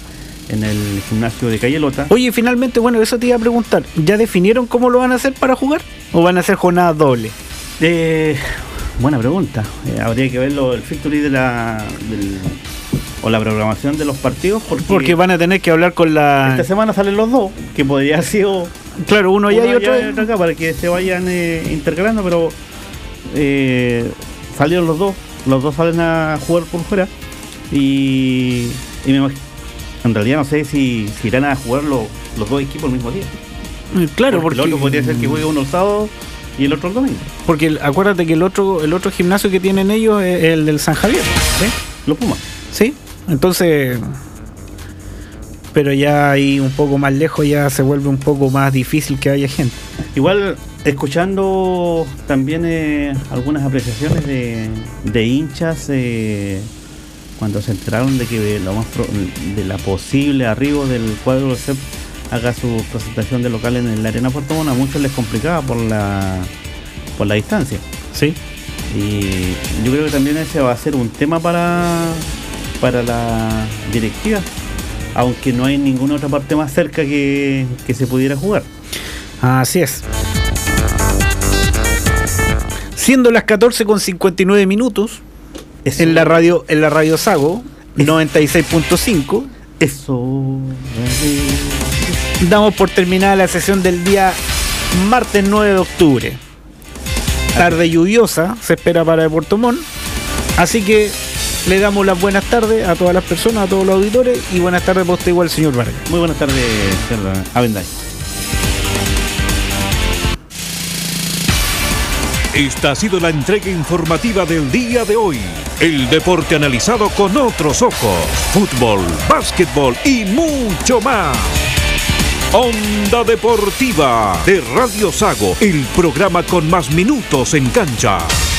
C: en el gimnasio de Calle Lota.
B: Oye, finalmente, bueno, eso te iba a preguntar. ¿Ya definieron cómo lo van a hacer para jugar? ¿O van a hacer jornadas dobles?
C: Eh, buena pregunta. Eh, habría que verlo el fixture de la del, o la programación de los partidos, porque,
B: porque van a tener que hablar con la...
C: Esta semana salen los dos, que podría haber sido...
B: Claro, uno allá y otro,
C: y otro acá, para que se vayan eh, intercalando, pero eh, salieron los dos. Los dos salen a jugar por fuera. Y, y me imagino, en realidad no sé si, si irán a jugar los, los dos equipos al mismo día.
B: Claro,
C: porque, porque el otro podría ser que juegue uno el sábado y el otro el domingo.
B: Porque el, acuérdate que el otro el otro gimnasio que tienen ellos es el del San Javier, ¿sí?
C: Los Pumas.
B: Sí, entonces, pero ya ahí un poco más lejos ya se vuelve un poco más difícil que haya gente.
C: Igual, escuchando también eh, algunas apreciaciones de, de hinchas eh, cuando se enteraron de que lo más pro, de la posible arribo del cuadro del C E P haga su presentación de local en la Arena Puerto Montt, a muchos les complicaba por la por la distancia.
B: Sí.
C: Y yo creo que también ese va a ser un tema para para la directiva, aunque no hay ninguna otra parte más cerca que, que se pudiera jugar.
B: Así es. Siendo las catorce con cincuenta y nueve minutos, Eso. en la radio en la radio Sago noventa y seis punto cinco.
C: Eso.
B: Damos por terminada la sesión del día martes nueve de octubre. Tarde lluviosa se espera para el Puerto Montt. Así que le damos las buenas tardes a todas las personas, a todos los auditores, y buenas tardes para usted igual, señor Vargas.
C: Muy buenas tardes, señor Avendaño.
D: Esta ha sido la entrega informativa del día de hoy. El deporte analizado con otros ojos. Fútbol, básquetbol y mucho más. Onda Deportiva de Radio Sago, el programa con más minutos en cancha.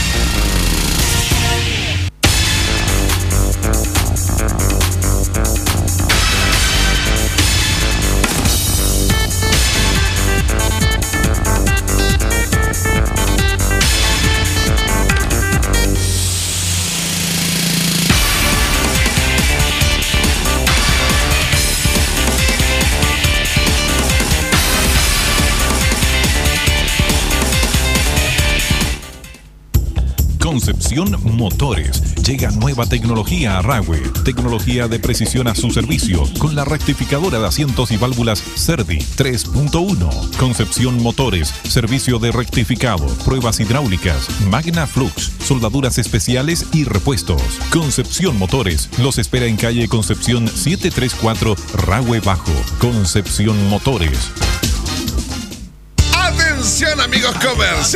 D: Concepción Motores. Llega nueva tecnología a Rahue. Tecnología de precisión a su servicio con la rectificadora de asientos y válvulas Cerdi tres punto uno. Concepción Motores. Servicio de rectificado, pruebas hidráulicas, Magna Flux, soldaduras especiales y repuestos. Concepción Motores. Los espera en calle Concepción setecientos treinta y cuatro, Rahue Bajo. Concepción Motores.
E: Atención, amigos comerciantes.